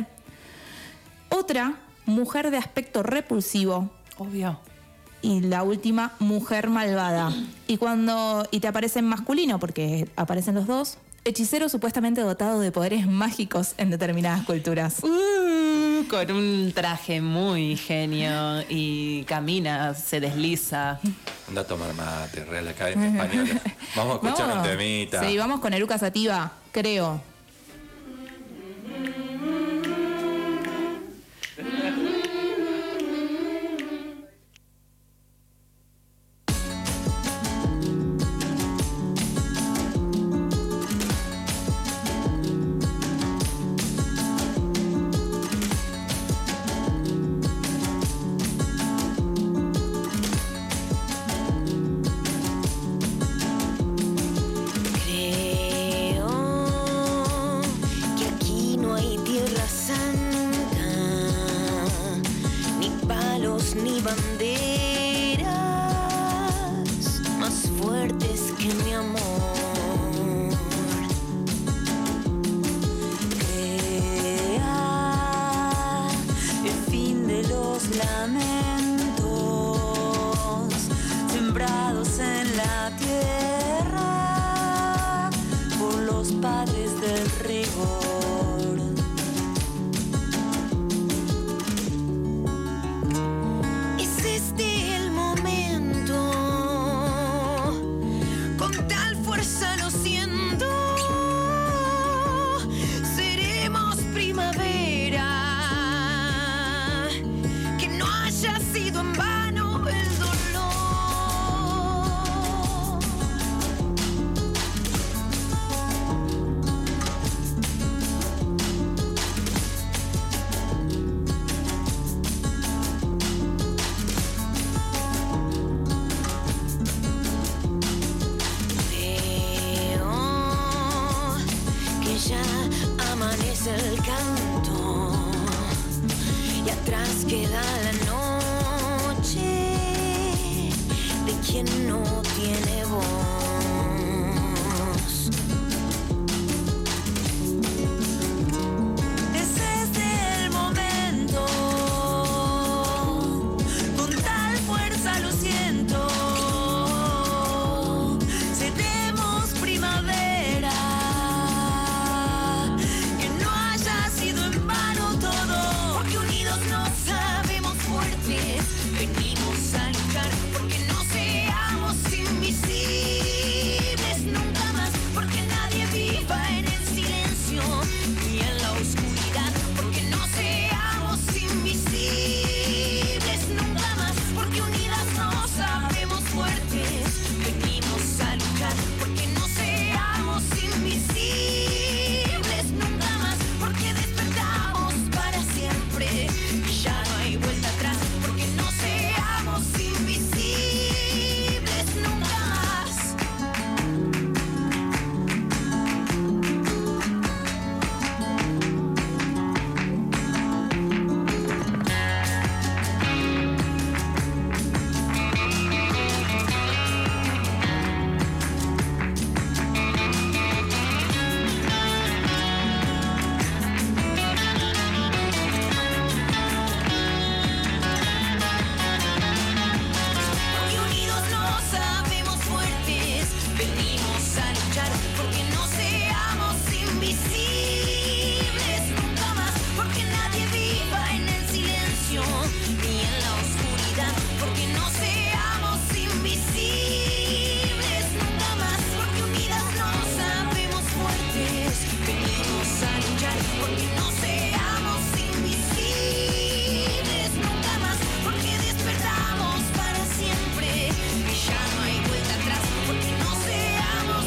Otra, mujer de aspecto repulsivo. Obvio. Y la última, mujer malvada. Y cuando y te aparece en masculino, porque aparecen los dos, hechicero supuestamente dotado de poderes mágicos en determinadas culturas. Uh, con un traje muy genio y camina, se desliza. Anda a tomar mate, Real Academia Española. Vamos a escuchar Vamos. un temita. Sí, vamos con Eruca Sativa, creo. Creo que aquí no hay tierra santa, ni palos ni banderas más fuertes que mi amor. Crea el fin de los lamentos sembrados en la tierra por los padres del rigor. Es este el momento, con tal fuerza lo siento, seremos primavera, que no haya sido en vano el dolor. Veo que ya amanece el canto y atrás queda la noche de quien no tiene voz. Ese es el momento, con tal fuerza lo siento, seremos primavera, que no haya sido en vano todo. porque no seamos invisibles nunca más, porque despertamos para siempre y ya no hay vuelta atrás, porque no seamos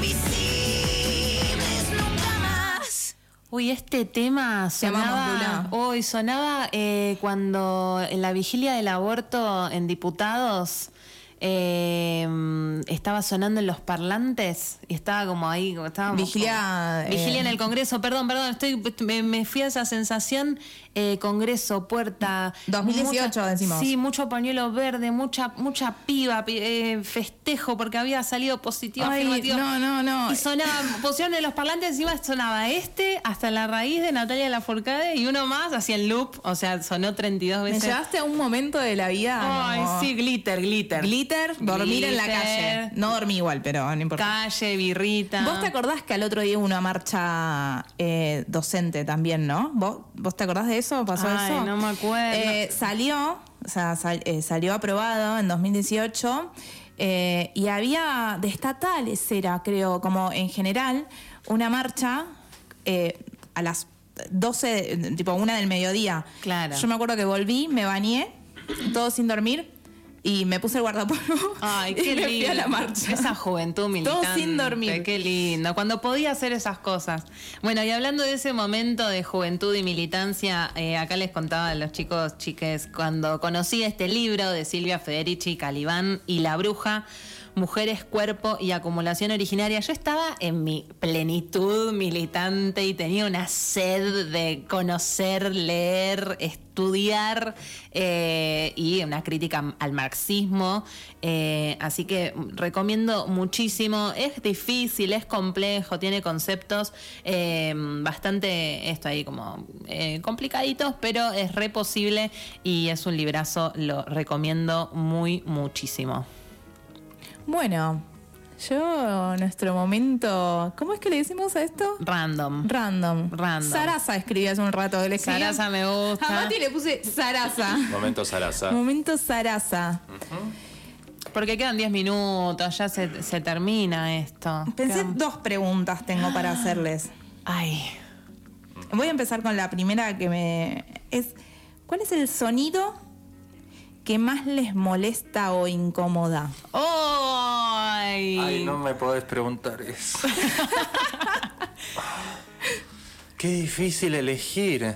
invisibles nunca más. Uy, este tema Te amamos, sonaba, hoy sonaba eh, cuando en la vigilia del aborto en Diputados eh, estaba sonando en los parlantes y estaba como ahí, como estábamos Vigilia, como- vigilia eh, en el Congreso, perdón, perdón, estoy me, me fui a esa sensación, eh, Congreso, puerta, dos mil dieciocho mucha- decimos. Sí, mucho pañuelo verde, mucha mucha piba, pi- eh, festejo porque había salido positivo, Ay, afirmativo. no, no, no. Y sonaba, pusieron en los parlantes, encima sonaba este hasta la raíz de Natalia Lafourcade y uno más hacia el loop, o sea, sonó treinta y dos Me veces. llevaste a un momento de la vida. Ay, como- sí, glitter, glitter. Glitter, dormir en la Glitter. calle. No dormí igual, pero no importa. Calle, birrita. ¿Vos te acordás que al otro día hubo una marcha eh, docente también, no? ¿Vos, ¿Vos te acordás de eso? ¿Pasó Ay, eso? no me acuerdo. Eh, salió, o sea, sal- eh, salió aprobado en dos mil dieciocho eh, y había de estatales, era, creo, como en general, una marcha eh, a las doce, de- tipo una del mediodía. Claro. Yo me acuerdo que volví, me bañé, todo sin dormir. Y me puse el guardapolvo Ay, y qué me fui lindo. a la marcha. Esa juventud militante. Todo sin dormir. Qué lindo. Cuando podía hacer esas cosas. Bueno, y hablando de ese momento de juventud y militancia, eh, acá les contaba a los chicos, chiques, cuando conocí este libro de Silvia Federici, Calibán y La Bruja, Mujeres, Cuerpo y Acumulación Originaria, yo estaba en mi plenitud militante y tenía una sed de conocer, leer, estudiar eh, y una crítica al marxismo. Eh, así que recomiendo muchísimo. Es difícil, es complejo, tiene conceptos eh, bastante, esto ahí como eh, complicaditos, pero es re posible y es un librazo, lo recomiendo muy muchísimo. Bueno, yo, nuestro momento. ¿Cómo es que le decimos a esto? Random. Random. Random. Sarasa escribí hace un rato. Le escribí- Sarasa me gusta. A Mati le puse Sarasa. Momento Sarasa. Momento Sarasa. Porque quedan diez minutos, ya se, se termina esto. Pensé Quedan- dos preguntas tengo para hacerles. Ay. Voy a empezar con la primera que me. es ¿Cuál es el sonido que más les molesta o incomoda? ¡Ay! Ay, no me podés preguntar eso. Qué difícil elegir.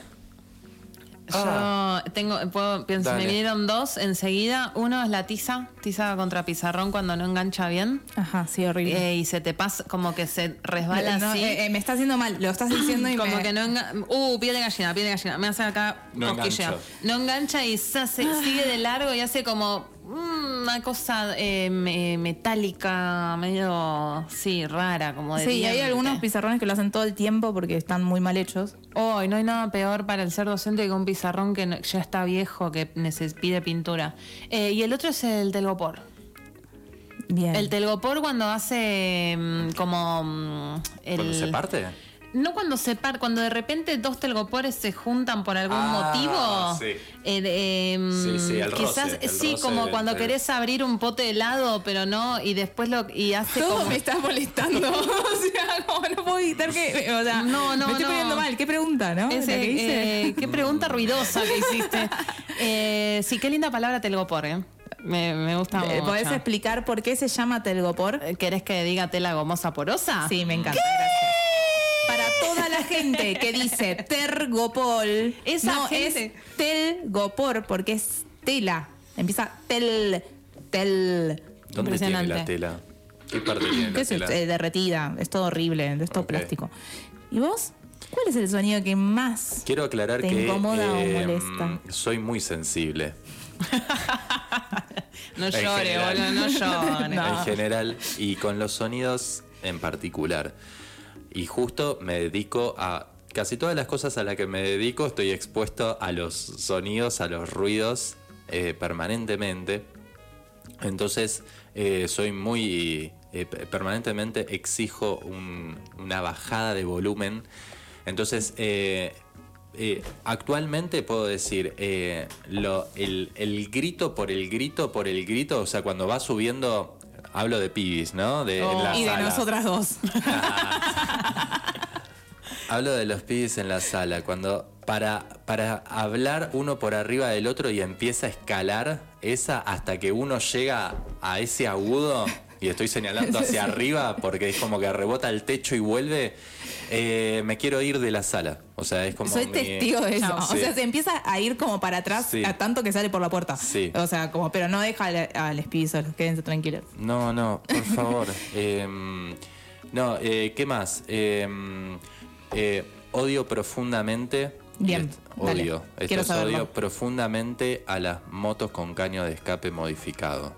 Yo tengo, puedo, pienso, me Dale. vinieron dos enseguida. Uno es la tiza, tiza contra pizarrón cuando no engancha bien. Ajá, sí, horrible. Eh, y se te pasa, como que se resbala No, así. eh, eh, me está haciendo mal, lo estás diciendo y como me... que no engancha. Uh, piel de gallina, piel de gallina. Me hace acá No cosquilleo. engancha. No engancha y se hace- sigue de largo y hace como mm, una cosa eh, me- metálica, medio, sí, rara, como de Sí, y hay diente. algunos pizarrones que lo hacen todo el tiempo porque están muy mal hechos. Oh, y no hay nada peor para el ser docente que un pizarrón que no- ya está viejo, que neces- pide pintura. Eh, y el otro es el telgopor. Bien. El telgopor cuando hace mm, como... mm, el, ¿Cuando se parte? No cuando se parte, cuando de repente dos telgopores se juntan por algún Ah, motivo. sí. eh, de, em, Sí, sí, el roce, quizás, el sí, roce como del- cuando del- querés abrir un pote de helado, pero no, y después lo y hace Todo como... me está molestando. O sea, como no puedo evitar que. O sea, No, no, me estoy no. poniendo mal. ¿Qué pregunta, no? Ese, La que hice. eh, qué pregunta ruidosa que hiciste. Eh, sí, qué linda palabra telgopor, ¿eh? Me, me gusta Eh, mucho. ¿Podés explicar por qué se llama telgopor? Eh, ¿Querés que diga tela gomosa porosa? Sí, me encanta. Gracias. Para toda la gente que dice tergopol, Esa no gente. es telgopor porque es tela. Empieza tel, tel. ¿Dónde tiene la Impresionante. tela? ¿Qué parte tiene la ¿Qué es tela? eh, derretida? Es todo horrible, es todo Ok. plástico. ¿Y vos? ¿Cuál es el sonido que más Quiero aclarar te que incomoda o eh, molesta? soy muy sensible. No En llore, general. boludo, no llore. No. En general y con los sonidos en particular. Y justo me dedico a casi todas las cosas a las que me dedico, estoy expuesto a los sonidos, a los ruidos eh, permanentemente. Entonces eh, soy muy eh, p- permanentemente exijo un- una bajada de volumen. Entonces eh, eh, actualmente puedo decir eh, lo, el, el grito por el grito por el grito, o sea, cuando va subiendo, hablo de pibis, ¿no? De en la Y de sala. nosotras dos. Hablo de los pibes en la sala. Cuando para, para hablar uno por arriba del otro y empieza a escalar esa hasta que uno llega a ese agudo, y estoy señalando hacia arriba porque es como que rebota el techo y vuelve, eh, me quiero ir de la sala. O sea, es como Soy mi- testigo de eso. Sí. O sea, se empieza a ir como para atrás Sí. a tanto que sale por la puerta. Sí. O sea, como, pero no deja al, al espíritu solos, quédense tranquilos. No, no, por favor. Eh, no, eh, ¿qué más? Eh, eh, odio profundamente. Bien, est- dale. Odio. Quiero Esto es, saberlo. odio profundamente a las motos con caño de escape modificado.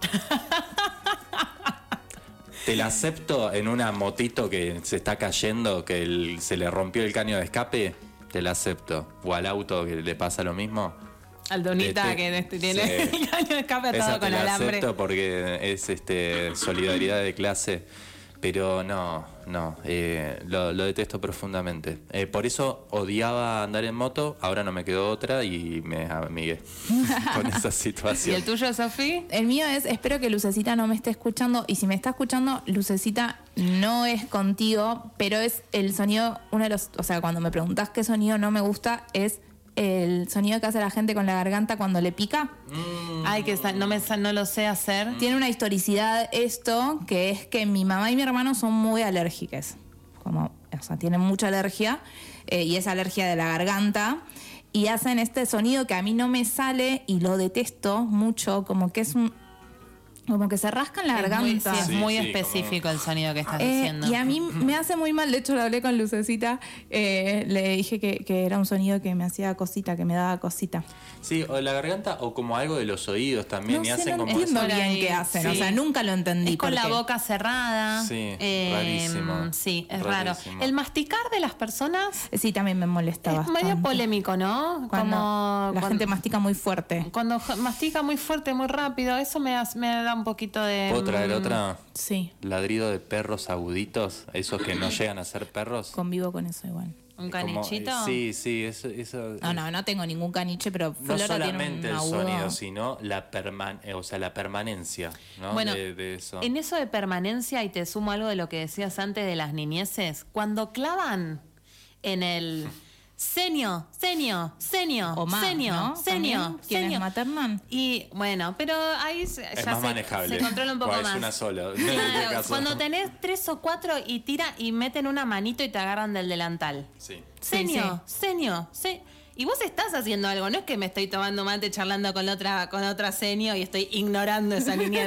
Te la acepto en una motito que se está cayendo, que el- se le rompió el caño de escape. Te la acepto. O al auto que le pasa lo mismo. Al Donita Este, que este, tiene sí. el caño de escape Esa atado te con la alambre. acepto porque es este solidaridad de clase, pero no, no, eh, lo, lo detesto profundamente. Eh, por eso odiaba andar en moto, ahora no me quedó otra y me amigué con esa ¿Y situación. el tuyo, Sofi? El mío es, espero que Lucecita no me esté escuchando. Y si me está escuchando, Lucecita, no es contigo, pero es el sonido, uno de los, o sea, cuando me preguntás qué sonido no me gusta, es el sonido que hace la gente con la garganta cuando le pica. Ay, que sa- no, me, sa- no lo sé hacer. Tiene una historicidad esto, que es que mi mamá y mi hermano son muy alérgicas. Como, o sea, tienen mucha alergia, eh, y es alergia de la garganta. Y hacen este sonido que a mí no me sale y lo detesto mucho, como que es un... Como que se rascan la Es muy, garganta. sí, es Sí, muy sí, específico el sonido que estás Eh, diciendo. y a mí me hace muy mal, de hecho lo hablé con Lucecita, eh, le dije que, que era un sonido que me hacía cosita, que me daba cosita. Sí, o la garganta o como algo de los oídos también No y sé, hacen no como entiendo Por bien ahí, qué hacen, o sí. sea, nunca lo entendí. Es con por la qué. boca cerrada. Sí, Eh, rarísimo, Sí, es rarísimo. raro. El masticar de las personas Sí, también me molesta es bastante. medio polémico, ¿no? Cuando Como la cuando- gente mastica muy fuerte. Cuando j- mastica muy fuerte, muy rápido, eso me, da- me da un poquito de... ¿Puedo traer mm, otra? Sí, Ladrido de perros aguditos, esos que no llegan a ser perros. convivo con eso igual. ¿Un Como- canichito? sí, sí, eso... eso No, no, no tengo ningún caniche, pero No Flora tiene solamente un el agudo. sonido, sino la perman eh, o sea, la permanencia, ¿no? Bueno, de, de eso. en eso de permanencia, y te sumo algo de lo que decías antes de las niñeces, cuando clavan en el senio, senio, senio, O más, senio, ¿no? senio, También, quienes senio. maternan. Y bueno, pero ahí se- Es ya más se, manejable. se controla un poco O es más. una sola. en este Claro, caso. cuando tenés tres o cuatro y tira y meten una manito y te agarran del delantal. Sí. Senio, senio, se- y vos estás haciendo algo, no es que me estoy tomando mate charlando con otra, con otra senio y estoy ignorando esa niñez.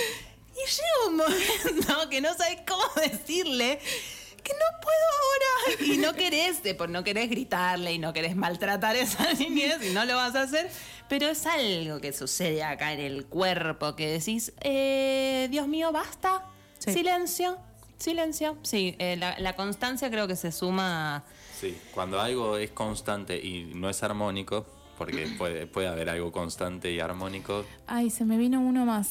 Y llega un momento que no sabes cómo decirle que no puedo ahora. Y no querés, eh, por- no querés gritarle y no querés maltratar a esa niñez y no lo vas a hacer. Pero es algo que sucede acá en el cuerpo que decís, eh, Dios mío, basta. Sí. Silencio, silencio. Sí, eh, la, la constancia creo que se suma a... Sí, cuando algo es constante y no es armónico, porque puede, puede haber algo constante y armónico. Ay, se me vino uno más.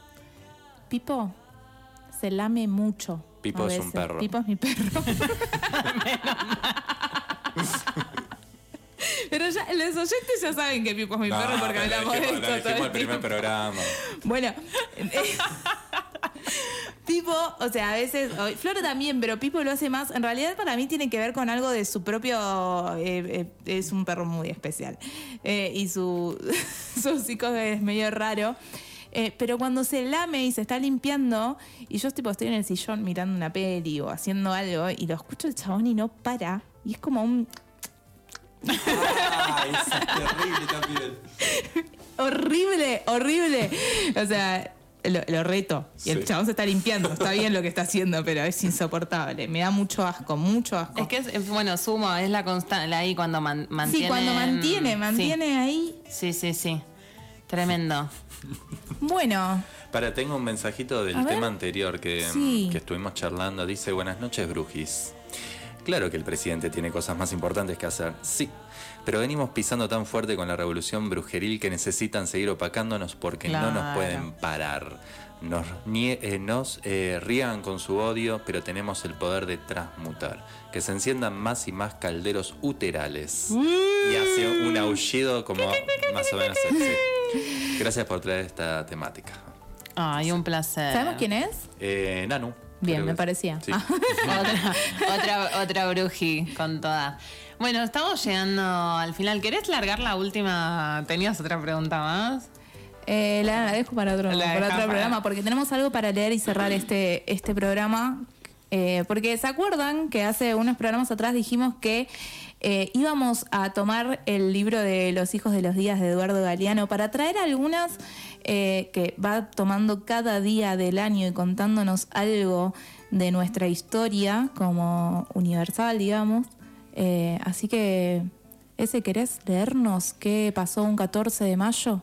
Pipo se lame mucho. Pipo a es un veces. perro. Pipo es mi perro. Pero ya, los oyentes ya saben que Pipo es mi No, perro porque pero hablamos lo de dijimos, esto lo todo dijimos el el primer tiempo. programa. Bueno, eh, Pipo, o sea, a veces, o- Flora también, pero Pipo lo hace más. En realidad para mí tiene que ver con algo de su propio, eh, eh, es un perro muy especial. Eh, y su, su psico es medio raro. Eh, pero cuando se lame y se está limpiando, y yo tipo estoy en el sillón mirando una peli o haciendo algo, y lo escucho el chabón y no para. Y es como un Ay, eso es terrible también. horrible, horrible. O sea, lo, lo reto. Y el Sí. chabón se está limpiando. Está bien lo que está haciendo, pero es insoportable. Me da mucho asco, mucho asco. Es que es, es- bueno, sumo, es la constante, ahí cuando man- mantiene... sí, cuando mantiene, mantiene ahí. Sí, sí, sí. Tremendo. Bueno, Para, tengo un mensajito del A ver. tema anterior que, Sí. que estuvimos charlando. Dice, buenas noches, Brujis. Claro que el presidente tiene cosas más importantes que hacer, sí. Pero venimos pisando tan fuerte con la revolución brujeril que necesitan seguir opacándonos porque no nos Claro. pueden parar. Nos, nie- eh, nos eh, riegan con su odio, pero tenemos el poder de transmutar. Que se enciendan más y más calderos uterales. Y hace un aullido como más o menos así. Gracias por traer esta temática. Ay, un placer. ¿sabemos quién es? Eh, Nanu. Bien, Creo me que- parecía. sí. Ah. Otra, otra, otra bruji con toda. Bueno, estamos llegando al final. ¿Querés largar la última? ¿Tenías otra pregunta más? Eh, la, la dejo para otro, La para dejás otro para- programa, porque tenemos algo para leer y cerrar este, este programa. Eh, porque ¿se acuerdan que hace unos programas atrás dijimos que eh, íbamos a tomar el libro de Los hijos de los días de Eduardo Galeano para traer algunas eh, que va tomando cada día del año y contándonos algo de nuestra historia como universal, digamos? Eh, así que, ese, ¿querés leernos qué pasó un catorce de mayo?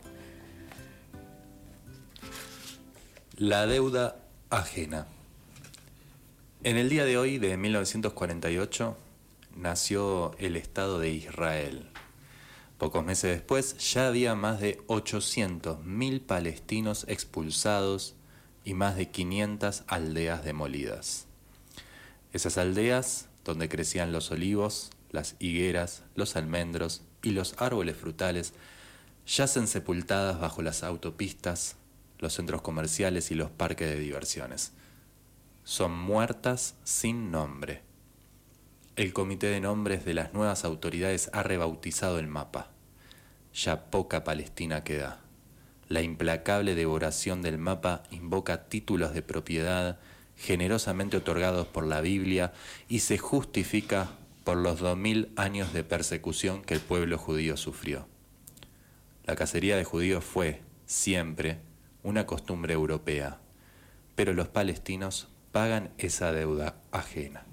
La deuda ajena. En el día de hoy, de mil novecientos cuarenta y ocho, nació el Estado de Israel. Pocos meses después, ya había más de ochocientos mil palestinos expulsados y más de quinientas aldeas demolidas. Esas aldeas, donde crecían los olivos, las higueras, los almendros y los árboles frutales, yacen sepultadas bajo las autopistas, los centros comerciales y los parques de diversiones. Son muertas sin nombre. El comité de nombres de las nuevas autoridades ha rebautizado el mapa. Ya poca Palestina queda. La implacable devoración del mapa invoca títulos de propiedad generosamente otorgados por la Biblia y se justifica por los dos mil años de persecución que el pueblo judío sufrió. La cacería de judíos fue, siempre, una costumbre europea, pero los palestinos pagan esa deuda ajena.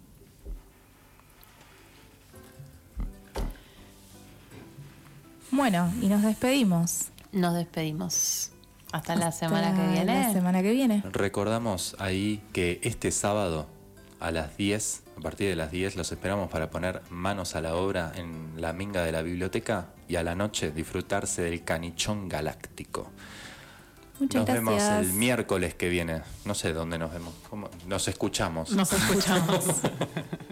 Bueno, y nos despedimos. Nos despedimos. Hasta la Hasta semana que viene. La semana que viene. Recordamos ahí que este sábado a las diez, a partir de las diez, los esperamos para poner manos a la obra en la minga de la biblioteca y a la noche disfrutarse del canichón galáctico. Muchas Nos gracias. vemos el miércoles que viene. No sé dónde nos vemos. ¿Cómo? Nos escuchamos. Nos escuchamos.